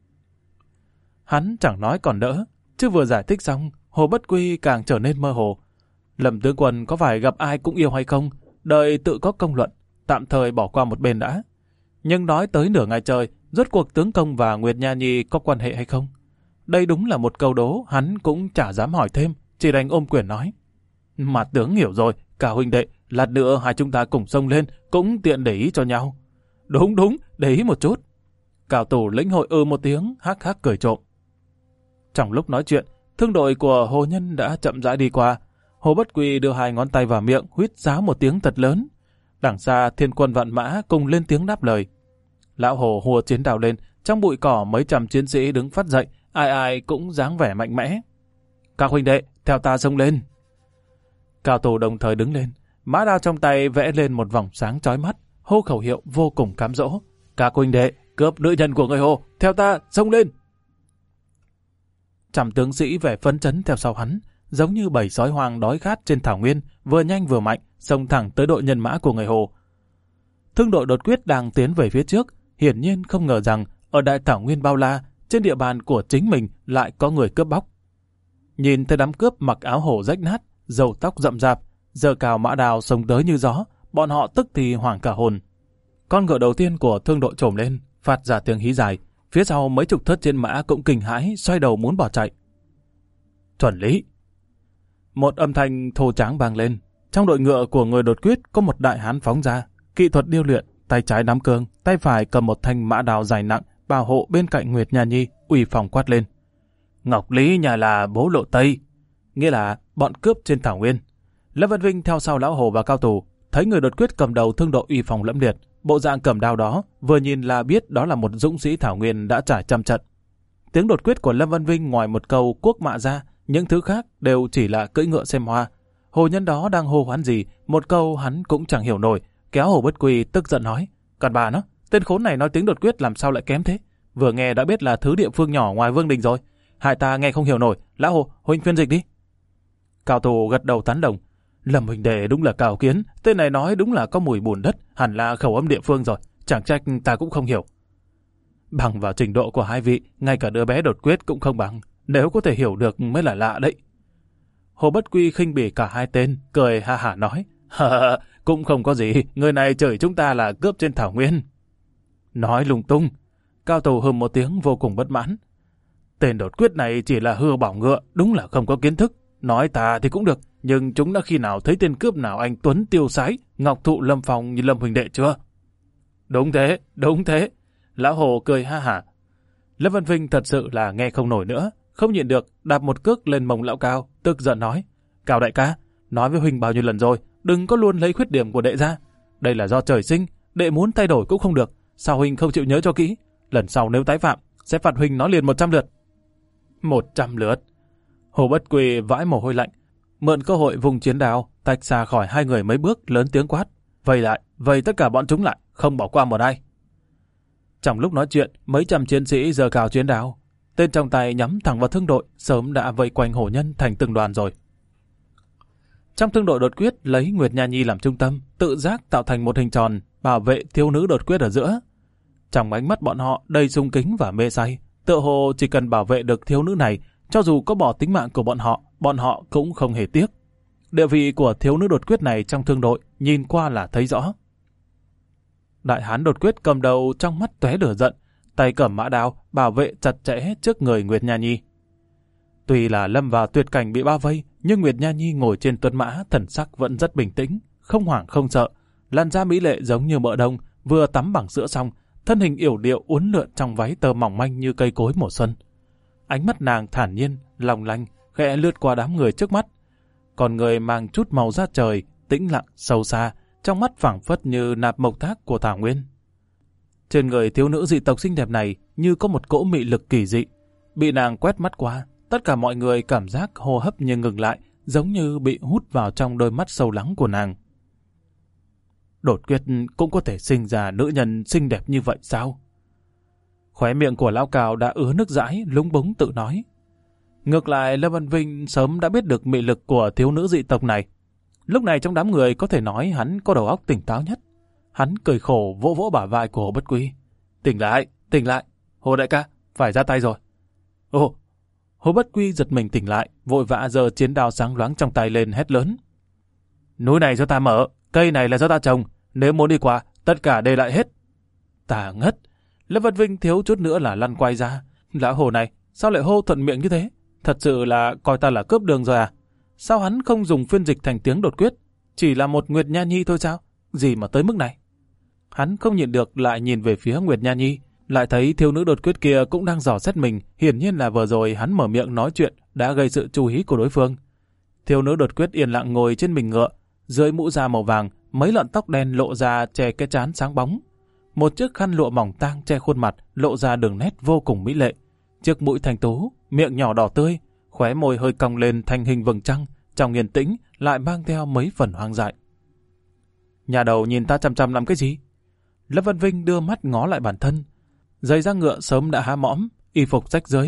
A: Hắn chẳng nói còn đỡ, chứ vừa giải thích xong, Hồ Bất Quy càng trở nên mơ hồ. Lâm tướng quân có phải gặp ai cũng yêu hay không? Đợi tự có công luận, tạm thời bỏ qua một bên đã. Nhưng nói tới nửa ngày trời, rốt cuộc tướng công và Nguyệt Nha Nhi có quan hệ hay không? Đây đúng là một câu đố, hắn cũng chả dám hỏi thêm, chỉ đành ôm quyền nói. Mà tướng hiểu rồi, cả huynh đệ, lát nữa hai chúng ta cùng xông lên, cũng tiện để ý cho nhau. Đúng, để ý một chút. Cao Tù lĩnh hội một tiếng, hắc hắc cười trộm. Trong lúc nói chuyện, thương đội của hồ nhân đã chậm rãi đi qua. Hồ Bất Quy đưa 2 ngón tay vào miệng, huýt sáo một tiếng thật lớn. Đằng xa thiên quân vạn mã cùng lên tiếng đáp lời. Lão Hồ hùa chiến đào lên, trong bụi cỏ mấy trăm chiến sĩ đứng phát dậy, ai ai cũng dáng vẻ mạnh mẽ. Các huynh đệ, theo ta xông lên. Cao Tù đồng thời đứng lên, mã đao trong tay vẽ lên một vòng sáng chói mắt, hô khẩu hiệu vô cùng cám dỗ. Các huynh đệ, cướp nữ nhân của người Hồ, theo ta xông lên. Trăm tướng sĩ vẻ phấn chấn theo sau hắn, giống như bầy sói hoang đói khát trên thảo nguyên, vừa nhanh vừa mạnh, xông thẳng tới đội nhân mã của người Hồ. Thương đội đột quyết đang tiến về phía trước, hiển nhiên không ngờ rằng ở đại thảo nguyên bao la, trên địa bàn của chính mình lại có người cướp bóc. Nhìn thấy đám cướp mặc áo hổ rách nát, râu tóc rậm rạp, giơ cào mã đào xông tới như gió, bọn họ tức thì hoảng cả hồn. Con ngựa đầu tiên của thương đội trồm lên, phát ra tiếng hí dài, phía sau mấy chục thớt trên mã cũng kinh hãi, xoay đầu muốn bỏ chạy. Thuần lý! Một âm thanh thô tráng vang lên. Trong đội ngựa của người đột quyết có một đại hán phóng ra, kỹ thuật điêu luyện, tay trái nắm cương, tay phải cầm một thanh mã đào dài nặng, bảo hộ bên cạnh Nguyệt Nha Nhi, uy phong quát lên. Ngọc Lý nhà là bố lộ Tây, nghĩa là bọn cướp trên thảo nguyên. Lâm Văn Vinh theo sau lão Hồ và Cao Tù, thấy người đột quyết cầm đầu thương đội uy phong lẫm liệt, bộ dạng cầm đao đó, vừa nhìn là biết đó là một dũng sĩ thảo nguyên đã trải trăm trận. Tiếng đột quyết của Lâm Văn Vinh ngoài một câu quốc mạ ra, những thứ khác đều chỉ là cưỡi ngựa xem hoa. Hồ nhân đó đang hô hoán gì, một câu hắn cũng chẳng hiểu nổi, kéo Hồ Bất Quy tức giận nói. Còn bà nó, tên khốn này nói tiếng đột quyết làm sao lại kém thế? Vừa nghe đã biết là thứ địa phương nhỏ ngoài Vương Đình rồi. Hại ta nghe không hiểu nổi, lão Hồ, huynh phiên dịch đi. Cao Tù gật đầu tán đồng. Lâm huynh đệ đúng là cao kiến, tên này nói đúng là có mùi bùn đất, hẳn là khẩu âm địa phương rồi, chẳng trách ta cũng không hiểu. Bằng vào trình độ của hai vị, ngay cả đứa bé đột quyết cũng không bằng, nếu có thể hiểu được mới là lạ đấy. Hồ Bất Quy khinh bỉ cả hai tên, cười ha hả nói, cũng không có gì, người này chửi chúng ta là cướp trên thảo nguyên. Nói lung tung. Cao Tù hừm một tiếng vô cùng bất mãn. Tên đột quyết này chỉ là hươu bảo ngựa, đúng là không có kiến thức. Nói ta thì cũng được, nhưng chúng đã khi nào thấy tên cướp nào anh Tuấn tiêu sái, ngọc thụ lâm phong như Lâm huynh đệ chưa? Đúng thế, đúng thế. Lão Hồ cười ha hả. Lâm Văn Vinh thật sự là nghe không nổi nữa, không nhịn được, đạp một cước lên mông lão Cao, tức giận nói. Cao đại ca, nói với huynh bao nhiêu lần rồi, đừng có luôn lấy khuyết điểm của đệ ra. Đây là do trời sinh, đệ muốn thay đổi cũng không được. Sao huynh không chịu nhớ cho kỹ? Lần sau nếu tái phạm, sẽ phạt huynh nói liền 100 lượt. 100 lượt? Hồ Bất Quy vãi mồ hôi lạnh, mượn cơ hội vùng chiến đao, tách xa khỏi hai người mấy bước, lớn tiếng quát. Vây lại, vây tất cả bọn chúng lại, không bỏ qua một ai. Trong lúc nói chuyện, mấy trăm chiến sĩ giơ cao chiến đao, tên trong tay nhắm thẳng vào thương đội, sớm đã vây quanh hổ nhân thành từng đoàn rồi. Trong thương đội đột quyết lấy Nguyệt Nha Nhi làm trung tâm, tự giác tạo thành một hình tròn, bảo vệ thiếu nữ đột quyết ở giữa. Trong ánh mắt bọn họ đầy sung kính và mê say, tựa hồ chỉ cần bảo vệ được thiếu nữ này, cho dù có bỏ tính mạng của bọn họ cũng không hề tiếc. Địa vị của thiếu nữ đột quyết này trong thương đội nhìn qua là thấy rõ. Đại hán đột quyết cầm đầu trong mắt tóe lửa giận, tay cầm mã đao bảo vệ chặt chẽ trước người Nguyệt Nha Nhi. Tuy là lâm vào tuyệt cảnh bị bao vây, nhưng Nguyệt Nha Nhi ngồi trên tuấn mã, thần sắc vẫn rất bình tĩnh, không hoảng không sợ, làn da mỹ lệ giống như mỡ đông, vừa tắm bằng sữa xong, thân hình yểu điệu uốn lượn trong váy tơ mỏng manh như cây cối mùa xuân. Ánh mắt nàng thản nhiên, long lanh, khẽ lướt qua đám người trước mắt. Còn người mang chút màu da trời, tĩnh lặng, sâu xa, trong mắt phảng phất như nạp mộc thác của thảo nguyên. Trên người thiếu nữ dị tộc xinh đẹp này như có một cỗ mị lực kỳ dị. Bị nàng quét mắt qua, tất cả mọi người cảm giác hô hấp như ngừng lại, giống như bị hút vào trong đôi mắt sâu lắng của nàng. Đột quyết cũng có thể sinh ra nữ nhân xinh đẹp như vậy sao? Khóe miệng của lão Cao đã ứa nước dãi, lúng búng tự nói. Ngược lại, Lâm Văn Vinh sớm đã biết được mị lực của thiếu nữ dị tộc này. Lúc này trong đám người có thể nói hắn có đầu óc tỉnh táo nhất. Hắn cười khổ vỗ vỗ bả vai của Hồ Bất Quy. Tỉnh lại, Hồ đại ca, phải ra tay rồi. Ồ, Hồ Bất Quy giật mình tỉnh lại, vội vã giơ chiến đao sáng loáng trong tay lên hét lớn. Núi này do ta mở, cây này là do ta trồng, nếu muốn đi qua, tất cả đều lại hết. Ta ngất. Lâm Văn Vinh thiếu chút nữa là lăn quay ra. Lão Hồ này, sao lại hô thuận miệng như thế? Thật sự là coi ta là cướp đường rồi à? Sao hắn không dùng phiên dịch thành tiếng đột quyết? Chỉ là một Nguyệt Nha Nhi thôi sao? Gì mà tới mức này? Hắn không nhịn được lại nhìn về phía Nguyệt Nha Nhi, lại thấy thiếu nữ đột quyết kia cũng đang dò xét mình, hiển nhiên là vừa rồi hắn mở miệng nói chuyện đã gây sự chú ý của đối phương. Thiếu nữ đột quyết yên lặng ngồi trên mình ngựa, dưới mũ da màu vàng, mấy lọn tóc đen lộ ra che cái trán sáng bóng. Một chiếc khăn lụa mỏng tang che khuôn mặt, lộ ra đường nét vô cùng mỹ lệ. Chiếc mũi thanh tú, miệng nhỏ đỏ tươi, khóe môi hơi cong lên thành hình vầng trăng, trong yên tĩnh lại mang theo mấy phần hoang dại. Nhà đầu nhìn ta chằm chằm làm cái gì? Lâm Văn Vinh đưa mắt ngó lại bản thân. Giày da ngựa sớm đã há mõm, y phục rách rưới,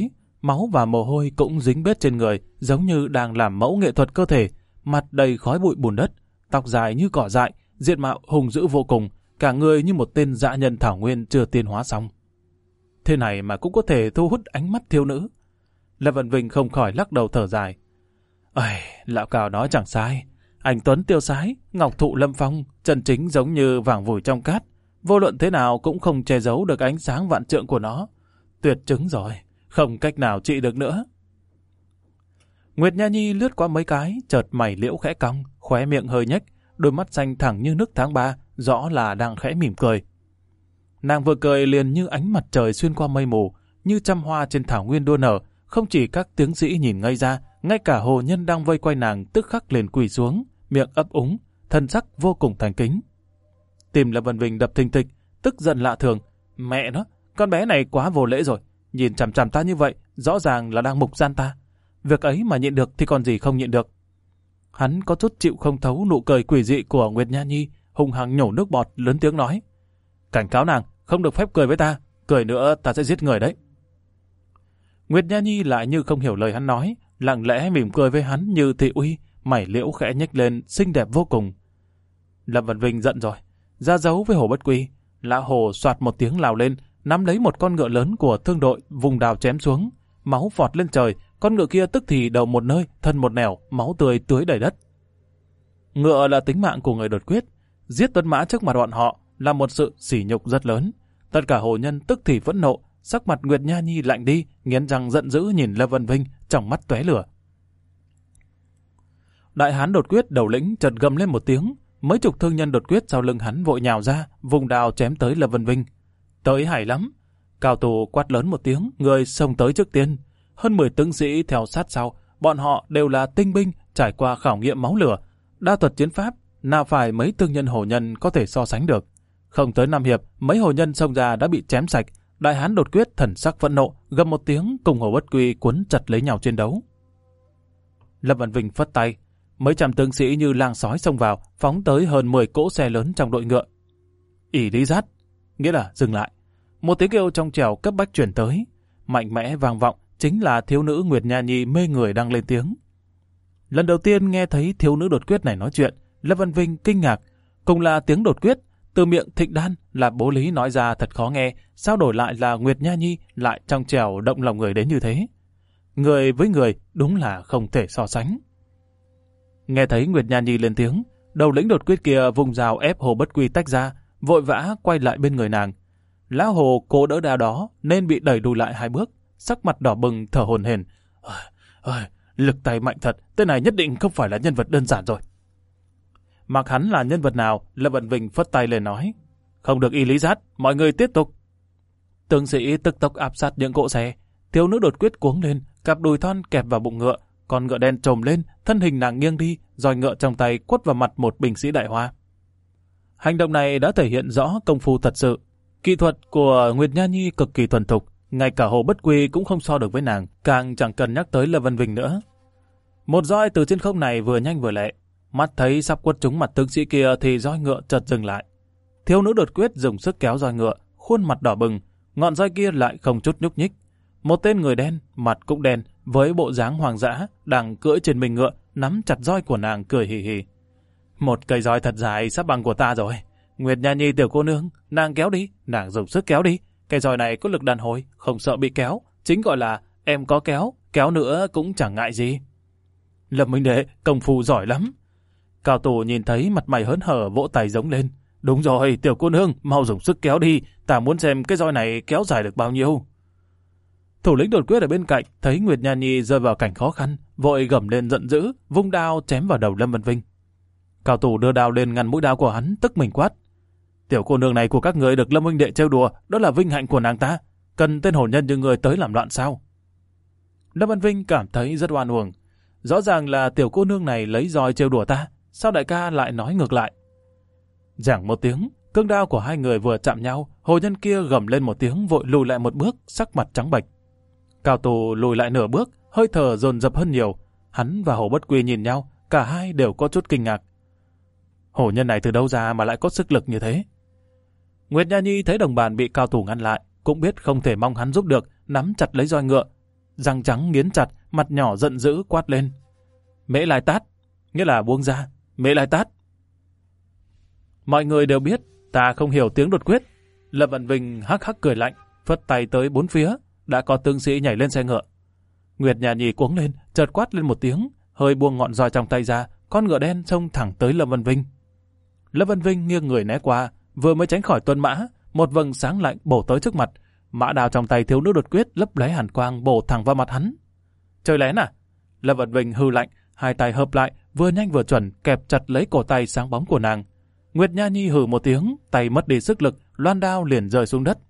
A: máu và mồ hôi cũng dính bết trên người, giống như đang làm mẫu nghệ thuật cơ thể, mặt đầy khói bụi bùn đất, tóc dài như cỏ dại, diện mạo hung dữ vô cùng, cả người như một tên dã nhân thảo nguyên chưa tiến hóa xong. Thế này mà cũng có thể thu hút ánh mắt thiếu nữ. Lâm Vân Vinh không khỏi lắc đầu thở dài. Ây, lão Cao nói chẳng sai. Anh tuấn tiêu sái, ngọc thụ lâm phong, chân chính giống như vàng vùi trong cát. Vô luận thế nào cũng không che giấu được ánh sáng vạn trượng của nó. Tuyệt chứng rồi, không cách nào trị được nữa. Nguyệt Nha Nhi lướt qua mấy cái, chợt mày liễu khẽ cong, khóe miệng hơi nhếch, đôi mắt xanh thẳng như nước tháng 3, rõ là đang khẽ mỉm cười. Nàng vừa cười liền như ánh mặt trời xuyên qua mây mù, như trăm hoa trên thảo nguyên đua nở, không chỉ các tướng sĩ nhìn ngây ra, ngay cả hồ nhân đang vây quanh nàng tức khắc liền quỳ xuống, miệng ấp úng, thân sắc vô cùng thành kính. Tim Lâm Vân Vinh đập thình thịch, tức giận lạ thường. Mẹ nó, con bé này quá vô lễ rồi, nhìn chằm chằm ta như vậy, rõ ràng là đang mục gian ta. Việc ấy mà nhịn được thì còn gì không nhịn được. Hắn có chút chịu không thấu nụ cười quỷ dị của Nguyệt Nha Nhi, hung hăng nhổ nước bọt, lớn tiếng nói: cảnh cáo nàng, không được phép cười với ta, cười nữa ta sẽ giết người đấy. Nguyệt Nha Nhi lại như không hiểu lời hắn nói, lặng lẽ mỉm cười với hắn như thị uy, mày liễu khẽ nhếch lên, xinh đẹp vô cùng. Lâm Vân Vinh giận rồi, ra dấu với Hồ Bất Quy. Lão Hồ soạt một tiếng lao lên, nắm lấy một con ngựa lớn của thương đội, vùng đào chém xuống, máu phọt lên trời. Con ngựa kia tức thì đầu một nơi, thân một nẻo, máu tươi tưới đầy đất. Ngựa là tính mạng của người đột quyết, giết tuấn mã trước mặt bọn họ là một sự sỉ nhục rất lớn. Tất cả hồ nhân tức thì phẫn nộ, sắc mặt Nguyệt Nha Nhi lạnh đi, nghiến răng giận dữ nhìn Lâm Vân Vinh, trong mắt tóe lửa. Đại hán đột quyết đầu lĩnh chợt gầm lên một tiếng, mấy chục thương nhân đột quyết sau lưng hắn vội nhào ra, vùng đao chém tới Lâm Vân Vinh. Tới hay lắm! Cao thủ quát lớn một tiếng, người xông tới trước tiên. Hơn 10 tướng sĩ theo sát sau, bọn họ đều là tinh binh trải qua khảo nghiệm máu lửa, đa thuật chiến pháp, nào phải mấy thương nhân hồ nhân có thể so sánh được. Không tới 5 hiệp, mấy hồ nhân xông ra đã bị chém sạch. Đại hán đột quyết thần sắc phẫn nộ, gầm một tiếng cùng Hồ Bất Quy cuốn chặt lấy nhau chiến đấu. Lâm Vân Vinh phất tay, mấy trăm tướng sĩ như lang sói xông vào, phóng tới hơn 10 cỗ xe lớn trong đội ngựa. Ỷ lý rát, nghĩa là dừng lại. Một tiếng kêu trong trẻo cấp bách truyền tới, mạnh mẽ vang vọng, chính là thiếu nữ Nguyệt Nha Nhi mê người đang lên tiếng. Lần đầu tiên nghe thấy thiếu nữ đột quyết này nói chuyện, Lâm Vân Vinh kinh ngạc, cùng là tiếng đột quyết, từ miệng Thịnh Đan là bố Lý nói ra thật khó nghe, sao đổi lại là Nguyệt Nha Nhi lại trong trẻo động lòng người đến như thế. Người với người đúng là không thể so sánh. Nghe thấy Nguyệt Nha Nhi lên tiếng, đầu lĩnh đột quyết kia vùng rào ép Hồ Bất Quy tách ra, vội vã quay lại bên người nàng. Lão Hồ cố đỡ đao đó nên bị đẩy lùi lại 2 bước, sắc mặt đỏ bừng thở hổn hển. Lực tay mạnh thật, tên này nhất định không phải là nhân vật đơn giản rồi. Mặc hắn là nhân vật nào, Lâm Vân Vinh phất tay lên nói: không được y lý rát, mọi người tiếp tục. Tướng sĩ tức tốc áp sát những cỗ xe, thiếu nữ đột quyết cuống lên, cặp đùi thon kẹp vào bụng ngựa, con ngựa đen trồm lên, thân hình nàng nghiêng đi, roi ngựa trong tay quất vào mặt một binh sĩ đại hoa. Hành động này đã thể hiện rõ công phu thật sự. Kỹ thuật của Nguyệt Nha Nhi cực kỳ thuần thục, ngay cả Hồ Bất Quy cũng không so được với nàng, càng chẳng cần nhắc tới Lâm Vân Vinh nữa. Một roi từ trên không này vừa nhanh vừa lẹ, mắt thấy sắp quất trúng mặt tướng sĩ kia thì roi ngựa chợt dừng lại. Thiếu nữ đột quyết dùng sức kéo roi ngựa, khuôn mặt đỏ bừng, ngọn roi kia lại không chút nhúc nhích. Một tên người đen, mặt cũng đen, với bộ dáng hoang dã, đang cưỡi trên mình ngựa, nắm chặt roi của nàng cười hì hì. Một cây roi thật dài sắp bằng của ta rồi. Nguyệt Nha Nhi tiểu cô nương, nàng kéo đi, nàng dùng sức kéo đi. Cây roi này có lực đàn hồi, không sợ bị kéo, chính gọi là em có kéo, kéo nữa cũng chẳng ngại gì. Lâm Minh Đệ, công phu giỏi lắm. Cao thủ nhìn thấy mặt mày hớn hở vỗ tay giống lên. Đúng rồi, tiểu cô nương, mau dùng sức kéo đi, ta muốn xem cái roi này kéo dài được bao nhiêu. Thủ lĩnh đột quyết ở bên cạnh thấy Nguyệt Nha Nhi rơi vào cảnh khó khăn, vội gầm lên giận dữ, vung đao chém vào đầu Lâm Vân Vinh. Cao thủ đưa đao lên ngăn mũi đao của hắn, tức mình quát: tiểu cô nương này của các người được Lâm huynh đệ trêu đùa, đó là vinh hạnh của nàng ta, cần tên hổ nhân như người tới làm loạn sao? Lâm Vân Vinh cảm thấy rất oan uổng, rõ ràng là tiểu cô nương này lấy roi trêu đùa ta, sao đại ca lại nói ngược lại? Giảng một tiếng, cương đao của hai người vừa chạm nhau, hồ nhân kia gầm lên một tiếng vội lùi lại một bước, sắc mặt trắng bệch. Cao thủ lùi lại nửa bước, hơi thở dồn dập hơn nhiều. Hắn và Hồ Bất Quy nhìn nhau, cả hai đều có chút kinh ngạc. Hổ nhân này từ đâu ra mà lại có sức lực như thế? Nguyệt Nha Nhi thấy đồng bạn bị cao thủ ngăn lại, cũng biết không thể mong hắn giúp được, nắm chặt lấy roi ngựa. răng trắng nghiến chặt, mặt nhỏ giận dữ quát lên. Mễ Lai Tát, nghĩa là buông ra, Mễ Lai Tát. Mọi người đều biết ta không hiểu tiếng đột quyết. Lâm Văn Vinh hắc hắc cười lạnh, phất tay tới bốn phía, đã có tướng sĩ nhảy lên xe ngựa. Nguyệt Nha Nhi cuống lên, chợt quát lên một tiếng, hơi buông ngọn roi trong tay ra, con ngựa đen xông thẳng tới Lâm Văn Vinh. Lâm Văn Vinh nghiêng người né qua, vừa mới tránh khỏi tuân mã, một vầng sáng lạnh bổ tới trước mặt. Mã đao trong tay thiếu nữ đột quyết lấp lấy hàn quang bổ thẳng vào mặt hắn. Chơi lén à? Lâm Văn Vinh hư lạnh, hai tay hợp lại, vừa nhanh vừa chuẩn kẹp chặt lấy cổ tay sáng bóng của nàng. Nguyệt Nha Nhi hừ một tiếng, tay mất đi sức lực, loan đao liền rơi xuống đất.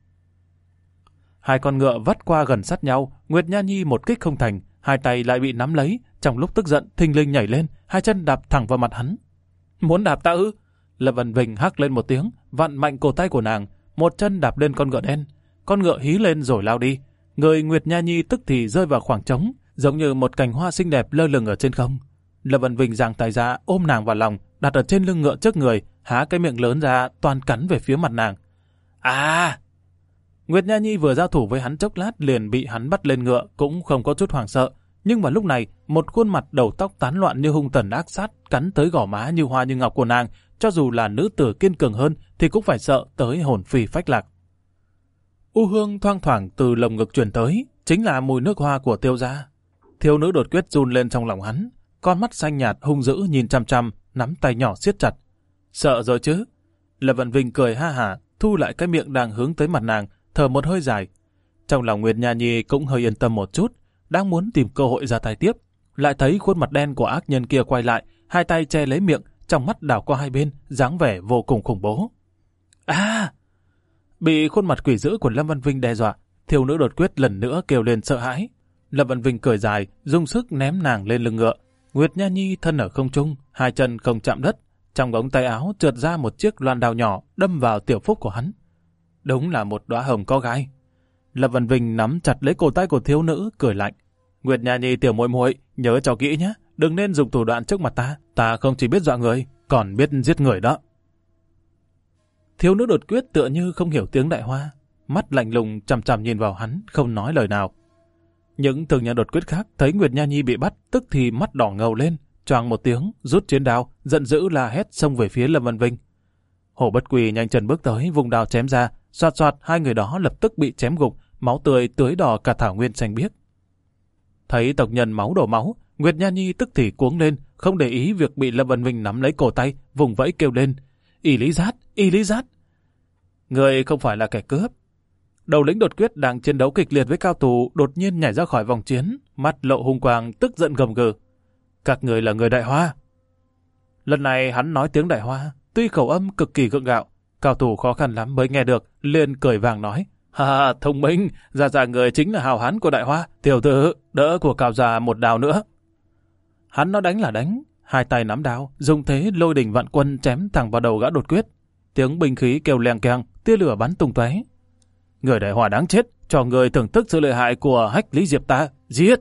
A: Hai con ngựa vắt qua gần sát nhau, Nguyệt Nha Nhi một kích không thành, hai tay lại bị nắm lấy, trong lúc tức giận thình lình nhảy lên, hai chân đạp thẳng vào mặt hắn. Muốn đạp ta ư? Lâm Văn Vinh hắc lên một tiếng, vặn mạnh cổ tay của nàng, một chân đạp lên con ngựa đen. Con ngựa hí lên rồi lao đi. Người Nguyệt Nha Nhi tức thì rơi vào khoảng trống, giống như một cành hoa xinh đẹp lơ lửng ở trên không. Lâm Văn Vinh giang tay ra ôm nàng vào lòng, đặt ở trên lưng ngựa trước người, há cái miệng lớn ra toàn cắn về phía mặt nàng. À! Nguyệt Nha Nhi vừa giao thủ với hắn chốc lát liền bị hắn bắt lên ngựa, cũng không có chút hoảng sợ. Nhưng mà lúc này, một khuôn mặt đầu tóc tán loạn như hung tần ác sát cắn tới gò má như hoa như ngọc của nàng, cho dù là nữ tử kiên cường hơn thì cũng phải sợ tới hồn phi phách lạc. U hương thoang thoảng từ lồng ngực truyền tới, chính là mùi nước hoa của Tiêu gia. Thiếu nữ đột quyết run lên trong lòng hắn, con mắt xanh nhạt hung dữ nhìn chăm chăm, nắm tay nhỏ siết chặt. Sợ rồi chứ? Lâm Văn Vinh cười ha hả, thu lại cái miệng đang hướng tới mặt nàng, thở một hơi dài. Trong lòng Nguyệt Nha Nhi cũng hơi yên tâm một chút, đang muốn tìm cơ hội ra tay tiếp, lại thấy khuôn mặt đen của ác nhân kia quay lại, hai tay che lấy miệng, trong mắt đảo qua hai bên, dáng vẻ vô cùng khủng bố. À! Bị khuôn mặt quỷ dữ của Lâm Văn Vinh đe dọa, thiếu nữ đột quyết lần nữa kêu lên sợ hãi. Lâm Văn Vinh cười dài, dùng sức ném nàng lên lưng ngựa. Nguyệt Nha Nhi thân ở không trung, hai chân không chạm đất, trong ống tay áo trượt ra một chiếc loan đao nhỏ đâm vào tiểu phúc của hắn. Đúng là một đóa hồng có gai. Lâm Văn Vinh nắm chặt lấy cổ tay của thiếu nữ, cười lạnh. Nguyệt Nha Nhi tiểu muội muội, nhớ cho kỹ nhé, đừng nên dùng thủ đoạn trước mặt ta. Ta không chỉ biết dọa người, còn biết giết người đó. Thiếu nữ đột quyết tựa như không hiểu tiếng Đại Hoa, mắt lạnh lùng chằm chằm nhìn vào hắn, không nói lời nào. Những thường nhân đột quyết khác thấy Nguyệt Nha Nhi bị bắt, tức thì mắt đỏ ngầu lên, choàng một tiếng, rút chiến đao, giận dữ la hét xông về phía Lâm Văn Vinh. Hồ Bất Quỳ nhanh chân bước tới, vùng đao chém ra, xoạt xoạt hai người đó lập tức bị chém gục, máu tươi tưới đỏ cả thảo nguyên xanh biếc. Thấy tộc nhân máu đổ máu, Nguyệt Nha Nhi tức thì cuống lên, không để ý việc bị Lâm Văn Vinh nắm lấy cổ tay, vùng vẫy kêu lên: "Y Lý Giát, Y Lý Giát!" Người không phải là kẻ cướp. Đầu lĩnh đột quyết đang chiến đấu kịch liệt với cao thủ đột nhiên nhảy ra khỏi vòng chiến, mắt lộ hung quang, tức giận gầm gừ: "Các người là người Đại Hoa!" Lần này hắn nói tiếng Đại Hoa, tuy khẩu âm cực kỳ gượng gạo, cao thủ khó khăn lắm mới nghe được, liền cười vàng nói: "Ha, thông minh, ra người chính là hào hán của Đại Hoa, tiểu tử, đỡ của cao già một đao nữa." Hắn nói đánh là đánh, hai tay nắm đao, dùng thế lôi đình vạn quân chém thẳng vào đầu gã đột quyết. Tiếng binh khí kêu leng keng, tia lửa bắn tung tóe. Người Đại Hoa đáng chết, cho người thưởng thức sự lợi hại của Hách Lý Diệp ta, giết!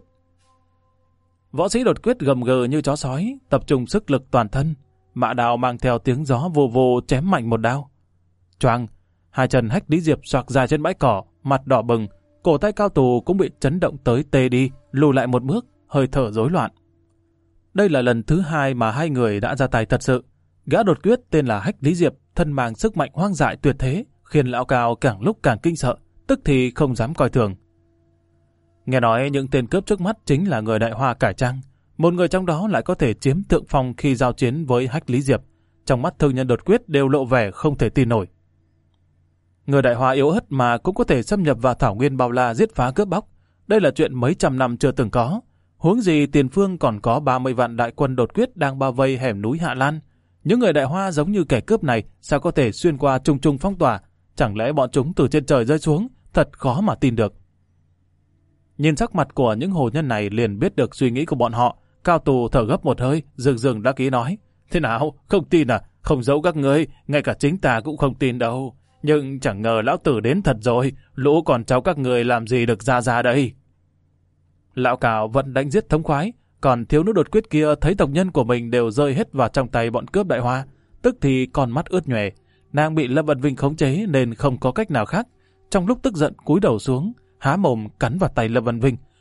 A: Võ sĩ đột quyết gầm gừ như chó sói, tập trung sức lực toàn thân. Mã đao mang theo tiếng gió vù vù chém mạnh một đao. Choang, hai chân Hách Lý Diệp xoạc dài trên bãi cỏ, mặt đỏ bừng, cổ tay cao thủ cũng bị chấn động tới tê đi, lùi lại một bước, hơi thở rối loạn. Đây là lần thứ hai mà hai người đã ra tay thật sự. Gã đột quyết tên là Hách Lý Diệp, thân mang sức mạnh hoang dại tuyệt thế, khiến lão cao càng lúc càng kinh sợ, tức thì không dám coi thường. Nghe nói những tên cướp trước mắt chính là người Đại Hoa cải trang, một người trong đó lại có thể chiếm thượng phong khi giao chiến với Hách Lý Diệp. Trong mắt thương nhân đột quyết đều lộ vẻ không thể tin nổi. Người Đại Hoa yếu ớt mà cũng có thể xâm nhập vào thảo nguyên bao la giết phá cướp bóc, đây là chuyện mấy trăm năm chưa từng có. Huống gì tiền phương còn có 30 vạn đại quân đột quyết đang bao vây hẻm núi Hạ Lan. Những người Đại Hoa giống như kẻ cướp này sao có thể xuyên qua trùng trùng phong tỏa? Chẳng lẽ bọn chúng từ trên trời rơi xuống? Thật khó mà tin được. Nhìn sắc mặt của những hồ nhân này liền biết được suy nghĩ của bọn họ. Cao tù thở gấp một hơi, rừng rừng đắc ý nói: "Thế nào, không tin à? Không giấu các ngươi, ngay cả chính ta cũng không tin đâu. Nhưng chẳng ngờ lão tử đến thật rồi, lũ con cháu các ngươi làm gì được ra đây?" Lão Cào vẫn đánh giết thống khoái, còn thiếu nữ đột quyết kia thấy tộc nhân của mình đều rơi hết vào trong tay bọn cướp Đại Hoa, tức thì con mắt ướt nhòe. Nàng bị Lâm Văn Vinh khống chế nên không có cách nào khác. Trong lúc tức giận cúi đầu xuống, há mồm cắn vào tay Lâm Văn Vinh,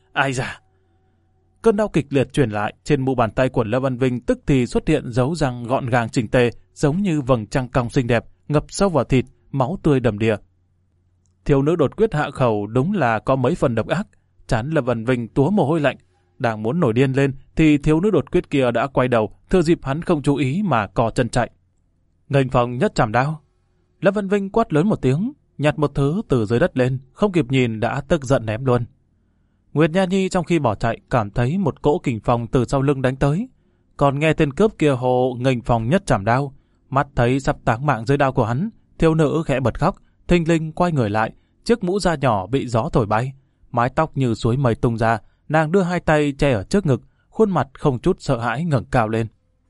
A: Ai da! Cơn đau kịch liệt truyền lại, trên mu bàn tay của Lâm Văn Vinh tức thì xuất hiện dấu răng gọn gàng chỉnh tề, giống như vầng trăng cong xinh đẹp, ngập sâu vào thịt, máu tươi đầm đìa. Thiếu nữ đột quyết hạ khẩu đúng là có mấy phần độc ác. Trán Lâm Văn Vinh túa mồ hôi lạnh, đang muốn nổi điên lên thì thiếu nữ đột quyết kia đã quay đầu, thừa dịp hắn không chú ý mà cò chân chạy. Nghênh phòng nhất trảm đao. Lâm Văn Vinh quát lớn một tiếng, nhặt một thứ từ dưới đất lên, không kịp nhìn đã tức giận ném luôn. Nguyệt Nha Nhi trong khi bỏ chạy cảm thấy một cỗ kình phong từ sau lưng đánh tới, còn nghe tên cướp kia hô nghênh phòng nhất trảm đao, mắt thấy sắp táng mạng dưới đao của hắn, thiếu nữ khẽ bật khóc, thình lình quay người lại, chiếc mũ da nhỏ bị gió thổi bay, mái tóc như suối mây tung ra, nàng đưa hai tay che ở trước ngực, khuôn mặt không chút sợ hãi ngẩng cao lên.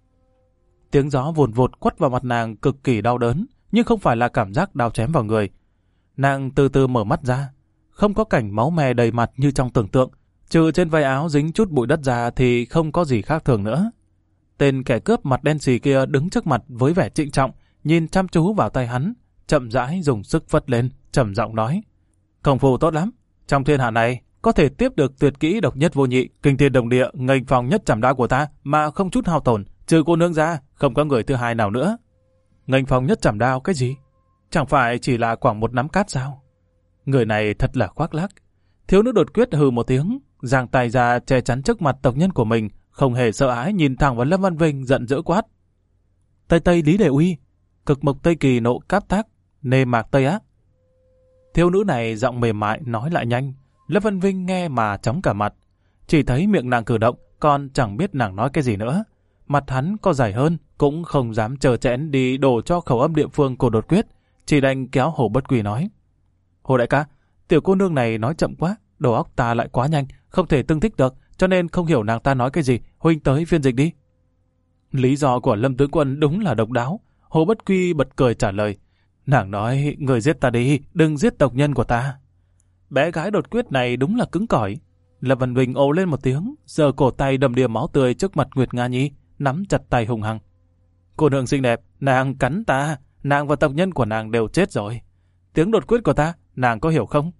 A: Tiếng gió vùn vụt quất vào mặt nàng cực kỳ đau đớn, nhưng không phải là cảm giác đau chém vào người. Nàng từ từ mở mắt ra, không có cảnh máu me đầy mặt như trong tưởng tượng, trừ trên vai áo dính chút bụi đất ra thì không có gì khác thường nữa. Tên kẻ cướp mặt đen xì kia đứng trước mặt với vẻ trịnh trọng, nhìn chăm chú vào tay hắn, chậm rãi dùng sức phất lên, trầm giọng nói: công phu tốt lắm, trong thiên hạ này có thể tiếp được tuyệt kỹ độc nhất vô nhị, kinh thiên động địa, nghênh phòng nhất trảm đao của ta mà không chút hao tổn, trừ cô nương ra, không có người thứ hai nào nữa. Nghênh phòng nhất trảm đao cái gì? Chẳng phải chỉ là quẳng một nắm cát sao? Người này thật là khoác lác. Thiếu nữ đột quyết hừ một tiếng, giang tay ra che chắn trước mặt tộc nhân của mình, không hề sợ hãi nhìn thẳng vào Lâm Văn Vinh, giận dữ quát: Tây Tây Lý Đệ Uy, cực mộc Tây Kỳ nộ cáp tác, nê mạc Tây Á. Thiếu nữ này giọng mềm mại nói lại nhanh, Lâm Văn Vinh nghe mà chóng cả mặt, chỉ thấy miệng nàng cử động, còn chẳng biết nàng nói cái gì nữa. Mặt hắn có dài hơn, cũng không dám chờ chẽn đi đổ cho khẩu âm địa phương của đột quyết, chỉ đành kéo Hồ Bất Quy nói: Hồ đại ca, tiểu cô nương này nói chậm quá, đầu óc ta lại quá nhanh, không thể tương thích được, cho nên không hiểu nàng ta nói cái gì, huynh tới phiên dịch đi. Lý do của Lâm tướng quân đúng là độc đáo. Hồ Bất Quy bật cười trả lời: nàng nói người giết ta đi, đừng giết tộc nhân của ta. Bé gái đột quyết này đúng là cứng cỏi. Lâm Văn Vinh ồ lên một tiếng, giơ cổ tay đầm đìa máu tươi trước mặt Nguyệt Nga Nhi, nắm chặt tay hùng hăng. Cô nương xinh đẹp, nàng cắn ta, nàng và tộc nhân của nàng đều chết rồi. Tiếng đột quyết của ta, nàng có hiểu không?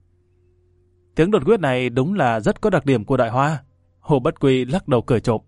A: Tiếng đột quyết này đúng là rất có đặc điểm của Đại Hoa. Hồ Bất Quy lắc đầu cười trộm.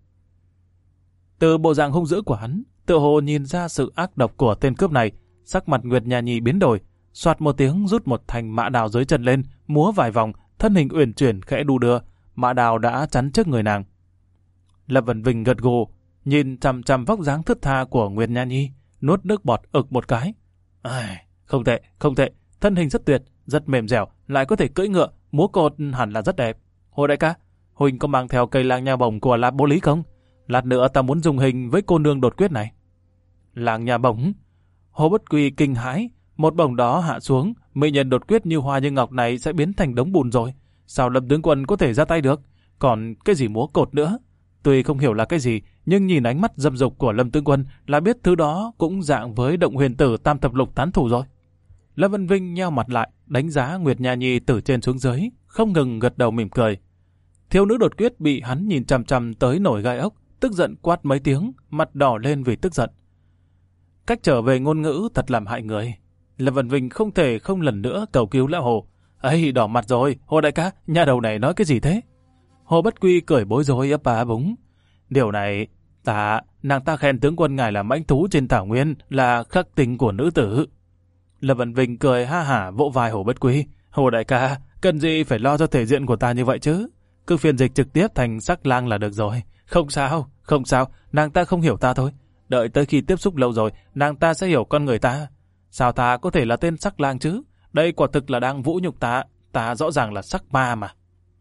A: Từ bộ dạng hung dữ của hắn, tựa hồ nhìn ra sự ác độc của tên cướp này, sắc mặt Nguyệt Nha Nhi biến đổi, soạt một tiếng rút một thanh mã đào dưới chân lên, múa vài vòng, thân hình uyển chuyển khẽ đu đưa, mã đào đã chắn trước người nàng. Lâm Văn Vinh gật gù, nhìn chằm chằm vóc dáng thướt tha của Nguyệt Nha Nhi, nuốt nước bọt ực một cái. Không tệ, không tệ, thân hình rất tuyệt, rất mềm dẻo, lại có thể cưỡi ngựa, múa cột hẳn là rất đẹp. Hồ đại ca, huynh có mang theo cây lang nha bổng của Lạp Bố Lý không? Lát nữa ta muốn dùng hình với cô nương đột quyết này. Lang nha bổng? Hồ Bất Quy kinh hãi, một bổng đó hạ xuống, mỹ nhân đột quyết như hoa như ngọc này sẽ biến thành đống bùn rồi. Sao Lâm tướng quân có thể ra tay được? Còn cái gì múa cột nữa? Tuy không hiểu là cái gì, nhưng nhìn ánh mắt dâm dục của Lâm tướng quân là biết thứ đó cũng dạng với động huyền tử tam thập lục tán thủ rồi. Lâm Văn Vinh nheo mặt lại, đánh giá Nguyệt Nha Nhi từ trên xuống dưới, không ngừng gật đầu mỉm cười. Thiếu nữ đột quyết bị hắn nhìn chằm chằm tới nổi gai ốc, tức giận quát mấy tiếng, mặt đỏ lên vì tức giận. Cách trở về ngôn ngữ thật làm hại người. Lâm Văn Vinh không thể không lần nữa cầu cứu lão Hồ. Ấy, đỏ mặt rồi, Hồ đại ca, nhà đầu này nói cái gì thế? Hồ Bất Quy cười bối rối ấp á búng. Điều này, nàng ta khen tướng quân ngài là mãnh thú trên thảo nguyên, là khắc tinh của nữ tử. Lâm Văn Vinh cười ha hả vỗ vai Hồ Bất Quy. Hồ đại ca, cần gì phải lo cho thể diện của ta như vậy chứ? Cứ phiên dịch trực tiếp thành sắc lang là được rồi. Không sao, nàng ta không hiểu ta thôi. Đợi tới khi tiếp xúc lâu rồi, nàng ta sẽ hiểu con người ta. Sao ta có thể là tên sắc lang chứ? Đây quả thực là đang vũ nhục ta rõ ràng là sắc ma mà.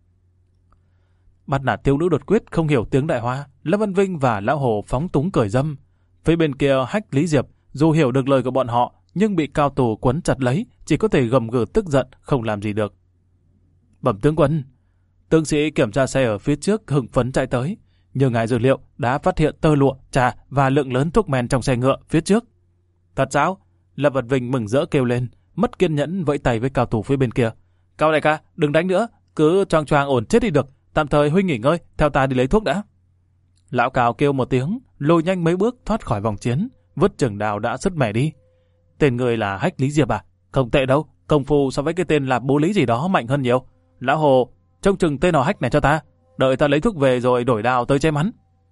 A: Bắt nạt thiếu nữ đột quyết không hiểu tiếng Đại Hoa, Lâm Văn Vinh và lão Hồ phóng túng cười dâm. Phía bên kia Hách Lý Diệp, dù hiểu được lời của bọn họ, nhưng bị cao tù quấn chặt lấy, chỉ có thể gầm gừ tức giận, không làm gì được. Bẩm tướng quân, tướng sĩ kiểm tra xe ở phía trước hưng phấn chạy tới, nhưng ngài dữ liệu đã phát hiện tơ lụa, trà và lượng lớn thuốc men trong xe ngựa phía trước. Thật sao? Lâm Văn Vinh mừng rỡ kêu lên, mất kiên nhẫn vẫy tay với cao thủ phía bên kia. Cao đại ca, đừng đánh nữa, cứ choang choang ổn chết đi được, tạm thời huynh nghỉ ngơi, theo ta đi lấy thuốc đã. Lão Cao kêu một tiếng, lùi nhanh mấy bước thoát khỏi vòng chiến, vứt trường đào đã sứt mẻ đi. Tên người là Hách Lý Diệp à? Không tệ đâu, công phu so với cái tên là Bố Lý gì đó mạnh hơn nhiều. Lão Hồ, trông chừng tên họ Hách này cho ta. Đợi ta lấy thuốc về rồi đổi đao tới chém hắn.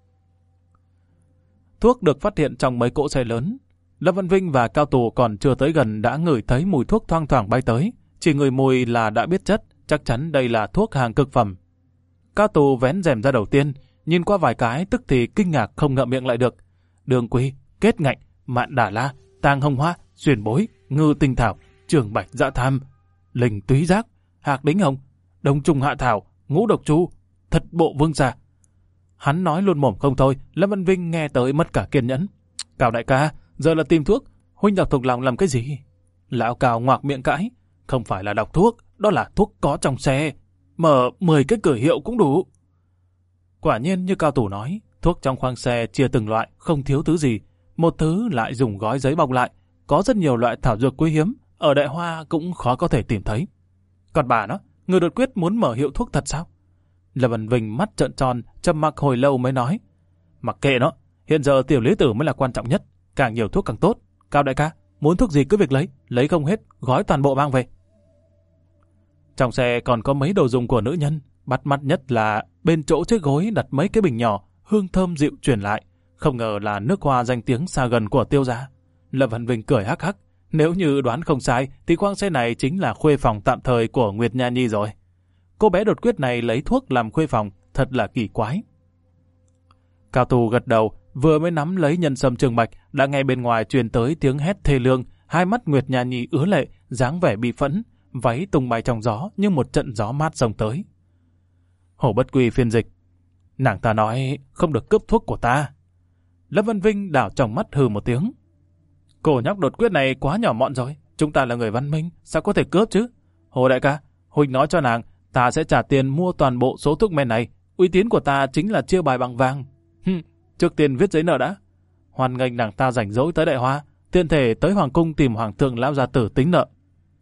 A: Thuốc được phát hiện trong mấy cỗ xe lớn. Lâm Văn Vinh và Cao Tù còn chưa tới gần đã ngửi thấy mùi thuốc thoang thoảng bay tới. Chỉ ngửi mùi là đã biết chất, chắc chắn đây là thuốc hàng cực phẩm. Cao Tù vén rèm ra đầu tiên, nhìn qua vài cái tức thì kinh ngạc không ngậm miệng lại được. Đường quy, kết ngạnh, mạn đà la, tàng hồng hoa, xuyển bối, ngư tinh thảo, trường bạch dạ tham, linh túy giác, hạc đính hồng, đông trùng hạ thảo, ngũ độc chu, thật bộ vương gia. Hắn nói luôn mồm không thôi, Lâm Văn Vinh nghe tới mất cả kiên nhẫn. Cao đại ca, giờ là tìm thuốc, huynh đọc thuộc lòng làm cái gì? Lão Cao ngoạc miệng cãi, không phải là đọc thuốc, đó là thuốc có trong xe. Mở 10 cái cửa hiệu cũng đủ. Quả nhiên như Cao Tù nói, thuốc trong khoang xe chia từng loại, không thiếu thứ gì. Một thứ lại dùng gói giấy bọc lại. Có rất nhiều loại thảo dược quý hiếm, ở Đại Hoa cũng khó có thể tìm thấy. Còn bà nó, người đột quyết muốn mở hiệu thuốc thật sao? Lâm Văn Vinh mắt trợn tròn, trầm mặc hồi lâu mới nói. Mặc kệ nó, hiện giờ tiểu lý tử mới là quan trọng nhất. Càng nhiều thuốc càng tốt. Cao đại ca, muốn thuốc gì cứ việc lấy không hết, gói toàn bộ mang về. Trong xe còn có mấy đồ dùng của nữ nhân, bắt mắt nhất là bên chỗ chiếc gối đặt mấy cái bình nhỏ, hương thơm dịu truyền lại. Không ngờ là nước hoa danh tiếng xa gần của Tiêu gia. Lâm Văn Vinh cười hắc hắc, nếu như đoán không sai thì khoang xe này chính là khuê phòng tạm thời của Nguyệt Nha Nhi rồi. Cô bé đột quyết này lấy thuốc làm khuê phòng, thật là kỳ quái. Cao Tù gật đầu, vừa mới nắm lấy nhân sâm trường bạch, đã nghe bên ngoài truyền tới tiếng hét thê lương, hai mắt Nguyệt Nha Nhi ứa lệ, dáng vẻ bi phẫn, váy tung bay trong gió như một trận gió mát xông tới. Hổ Bất Quy phiên dịch, nàng ta nói không được cướp thuốc của ta. Lâm Văn Vinh đảo trong mắt hừ một tiếng. Cô nhóc đột quyết này quá nhỏ mọn rồi, chúng ta là người văn minh, sao có thể cướp chứ? Hồ đại ca, huynh nói cho nàng, ta sẽ trả tiền mua toàn bộ số thuốc men này, uy tín của ta chính là chia bài bằng vàng. Trước tiên viết giấy nợ đã. Hoan nghênh nàng ta rảnh rỗi tới Đại Hoa, tiện thể tới hoàng cung tìm hoàng thượng lão gia tử tính nợ.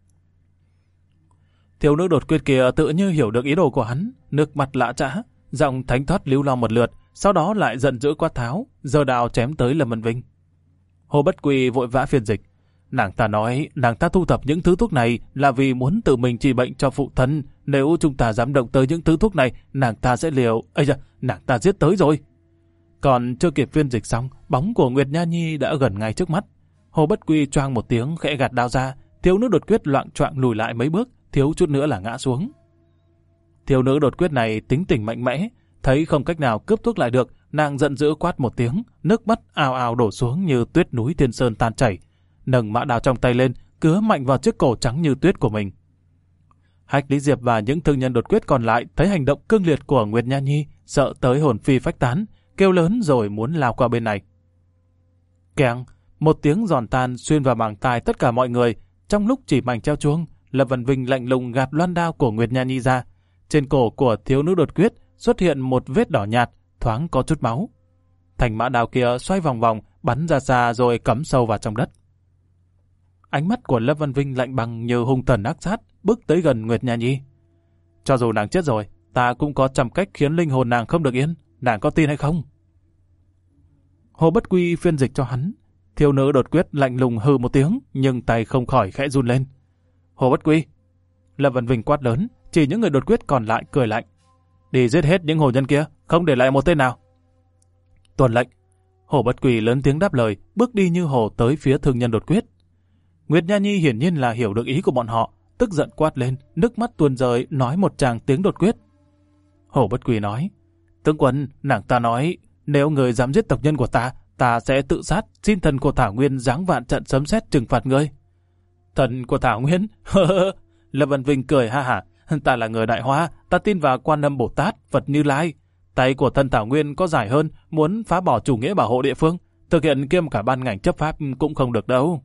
A: Thiếu nữ đột quyết kia tự như hiểu được ý đồ của hắn, nước mặt lạ chã, giọng thánh thoát líu lo một lượt, sau đó lại giận dữ quát tháo, giơ đao chém tới Lâm Văn Vinh. Hồ Bất Quy vội vã phiên dịch. Nàng ta nói nàng ta thu thập những thứ thuốc này là vì muốn tự mình trị bệnh cho phụ thân. Nếu chúng ta dám động tới những thứ thuốc này, nàng ta sẽ liều. Ây da, nàng ta giết tới rồi. Còn chưa kịp phiên dịch xong, bóng của Nguyệt Nha Nhi đã gần ngay trước mắt. Hồ Bất Quy choang một tiếng khẽ gạt đao ra, thiếu nữ đột quyết loạng choạng lùi lại mấy bước, thiếu chút nữa là ngã xuống. Thiếu nữ đột quyết này tính tình mạnh mẽ, thấy không cách nào cướp thuốc lại được, nàng giận dữ quát một tiếng, nước mắt ào ào đổ xuống như tuyết núi Thiên Sơn tan chảy, nâng mã đao trong tay lên, cứa mạnh vào chiếc cổ trắng như tuyết của mình. Hách Lý Diệp và những thương nhân đột quyết còn lại thấy hành động cương liệt của Nguyệt Nha Nhi, sợ tới hồn phi phách tán, kêu lớn rồi muốn lao qua bên này. Keng, một tiếng giòn tan xuyên vào màng tai tất cả mọi người. Trong lúc chỉ mảnh treo chuông, Lâm Văn Vinh lạnh lùng gạt loan đao của Nguyệt Nha Nhi ra. Trên cổ của thiếu nữ đột quyết xuất hiện một vết đỏ nhạt, thoáng có chút máu. Thành mã đao kia xoay vòng vòng, bắn ra xa rồi cắm sâu vào trong đất. Ánh mắt của Lâm Văn Vinh lạnh băng như hung thần ác sát, bước tới gần Nguyệt Nha Nhi. Cho dù nàng chết rồi, ta cũng có trăm cách khiến linh hồn nàng không được yên. Nàng có tin hay không? Hồ Bất Quy phiên dịch cho hắn. Thiếu nữ đột quyết lạnh lùng hừ một tiếng, nhưng tay không khỏi khẽ run lên. Hồ Bất Quy! Lâm Văn Vinh quát lớn, chỉ những người đột quyết còn lại cười lạnh. Đi giết hết những hồ nhân kia, không để lại một tên nào. Tuân lệnh. Hồ Bất Quy lớn tiếng đáp lời, bước đi như hổ tới phía thương nhân đột quyết. Nguyệt Nha Nhi hiển nhiên là hiểu được ý của bọn họ, tức giận quát lên, nước mắt tuôn rơi, nói một tràng tiếng đột quyết. Hồ Bất Quy nói, tướng quân, nàng ta nói, nếu người dám giết tộc nhân của ta, ta sẽ tự sát, xin thần của Thảo Nguyên giáng vạn trận sấm sét trừng phạt ngươi. Thần của Thảo Nguyên? Lâm Văn Vinh cười ha hả, ta là người Đại Hoa, ta tin vào Quan Âm Bồ Tát, Phật Như Lai. Tay của thần Thảo Nguyên có dài hơn, muốn phá bỏ chủ nghĩa bảo hộ địa phương, thực hiện kiêm cả ban ngành chấp pháp cũng không được đâu.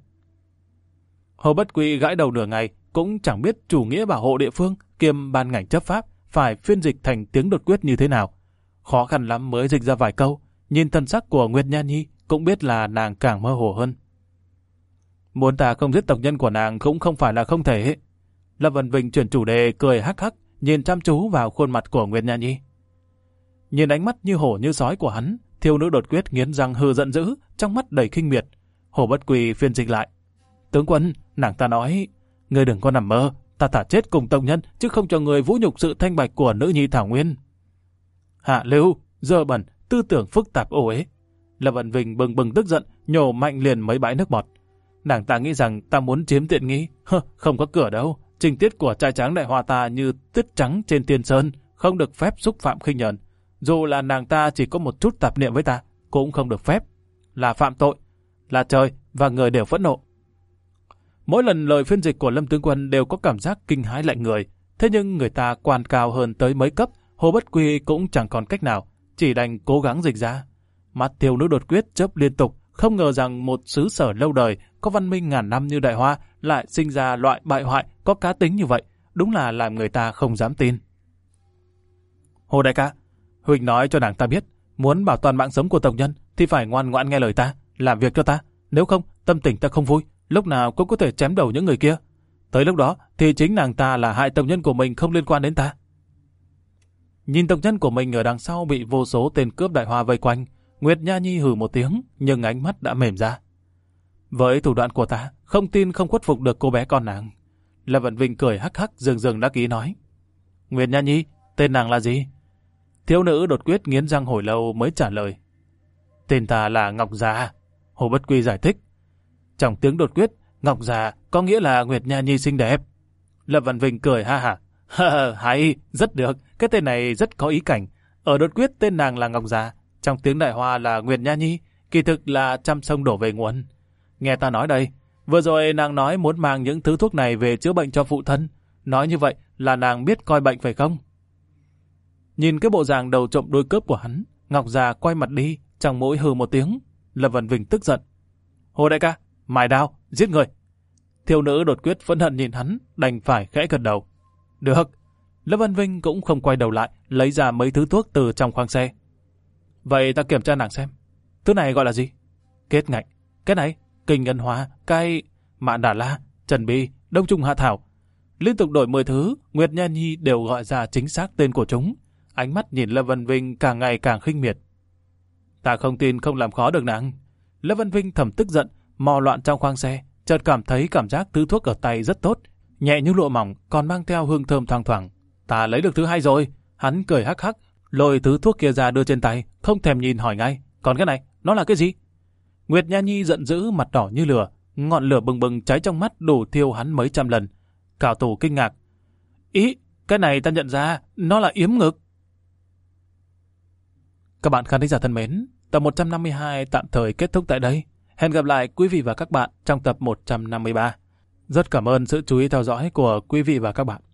A: Hồ Bất Quy gãi đầu nửa ngày, cũng chẳng biết chủ nghĩa bảo hộ địa phương kiêm ban ngành chấp pháp phải phiên dịch thành tiếng đột quyết như thế nào. Khó khăn lắm mới dịch ra vài câu, nhìn thân sắc của Nguyệt Nha Nhi cũng biết là nàng càng mơ hồ hơn. Muốn ta không giết tộc nhân của nàng cũng không phải là không thể. Lâm Văn Vinh chuyển chủ đề cười hắc hắc, nhìn chăm chú vào khuôn mặt của Nguyệt Nha Nhi. Nhìn ánh mắt như hổ như sói của hắn, thiếu nữ đột quyết nghiến răng hừ giận dữ, trong mắt đầy khinh miệt. Hồ Bất Quy phiên dịch lại. Tướng quân, nàng ta nói, ngươi đừng có nằm mơ, ta thả chết cùng tộc nhân, chứ không cho người vũ nhục sự thanh bạch của nữ nhi Thảo Nguyên. Hạ lưu, dơ bẩn, tư tưởng phức tạp ô uế. Lâm Văn Vinh bừng bừng tức giận, nhổ mạnh liền mấy bãi nước bọt. Nàng ta nghĩ rằng ta muốn chiếm tiện nghi, không có cửa đâu. Trình tiết của trai tráng đại hoa ta như tuyết trắng trên tiên sơn, không được phép xúc phạm khinh nhờn. Dù là nàng ta chỉ có một chút tạp niệm với ta, cũng không được phép. Là phạm tội, là trời và người đều phẫn nộ. Mỗi lần lời phiên dịch của Lâm tướng quân đều có cảm giác kinh hãi lạnh người. Thế nhưng người ta quan cao hơn tới mấy cấp, Hồ Bất Quy cũng chẳng còn cách nào, chỉ đành cố gắng dịch ra. Mắt thiếu nữ đột quyết chớp liên tục, không ngờ rằng một xứ sở lâu đời, có văn minh ngàn năm như Đại Hoa, lại sinh ra loại bại hoại có cá tính như vậy, đúng là làm người ta không dám tin. Hồ đại ca, Huỳnh nói cho nàng ta biết, muốn bảo toàn mạng sống của tộc nhân thì phải ngoan ngoãn nghe lời ta, làm việc cho ta, nếu không tâm tình ta không vui, lúc nào cũng có thể chém đầu những người kia. Tới lúc đó thì chính nàng ta là hại tộc nhân của mình, không liên quan đến ta. Nhìn tộc nhân của mình ở đằng sau bị vô số tên cướp Đại Hoa vây quanh, Nguyệt Nha Nhi hừ một tiếng, nhưng ánh mắt đã mềm ra. Với thủ đoạn của ta, không tin không khuất phục được cô bé con nàng. Lâm Vận Vinh cười hắc hắc, dường dường đắc ý nói. Nguyệt Nha Nhi, tên nàng là gì? Thiếu nữ đột quyết nghiến răng hồi lâu mới trả lời. Tên ta là Ngọc Già. Hồ Bất Quy giải thích. Trong tiếng đột quyết, Ngọc Già có nghĩa là Nguyệt Nha Nhi xinh đẹp. Lâm Vận Vinh cười ha hả. Hay, rất được, cái tên này rất có ý cảnh. Ở đột quyết tên nàng là Ngọc Già, trong tiếng Đại Hoa là Nguyệt Nha Nhi, kỳ thực là trăm sông đổ về nguồn. Nghe ta nói đây, vừa rồi nàng nói muốn mang những thứ thuốc này về chữa bệnh cho phụ thân. Nói như vậy là nàng biết coi bệnh phải không? Nhìn cái bộ dạng đầu trộm đuôi cướp của hắn, Ngọc Già quay mặt đi, trong mũi hừ một tiếng. Lâm Văn Vinh tức giận. Hồ đại ca, mài đao, giết người. Thiếu nữ đột quyết phẫn hận nhìn hắn, đành phải khẽ gật đầu. Được. Lâm Văn Vinh cũng không quay đầu lại, lấy ra mấy thứ thuốc từ trong khoang xe. Vậy ta kiểm tra nàng xem. Thứ này gọi là gì? Kết ngạnh. Cái này, kinh ngân hóa, cái mạn đà la, trần bi, đông trùng hạ thảo. Liên tục đổi 10 thứ, Nguyệt Nha Nhi đều gọi ra chính xác tên của chúng. Ánh mắt nhìn Lâm Văn Vinh càng ngày càng khinh miệt. Ta không tin không làm khó được nàng. Lâm Văn Vinh thầm tức giận, mò loạn trong khoang xe, chợt cảm thấy cảm giác thứ thuốc ở tay rất tốt, nhẹ như lụa mỏng, còn mang theo hương thơm thoang thoảng. Ta lấy được thứ hai rồi. Hắn cười hắc hắc, lôi thứ thuốc kia ra đưa trên tay, không thèm nhìn hỏi ngay. Còn cái này, nó là cái gì? Nguyệt Nha Nhi giận dữ, mặt đỏ như lửa, ngọn lửa bừng bừng cháy trong mắt đủ thiêu hắn mấy trăm lần. Cao thủ kinh ngạc. Ý, cái này ta nhận ra, nó là yếm ngực. Các bạn khán thính giả thân mến, tập 152 tạm thời kết thúc tại đây. Hẹn gặp lại quý vị và các bạn trong tập 153. Rất cảm ơn sự chú ý theo dõi của quý vị và các bạn.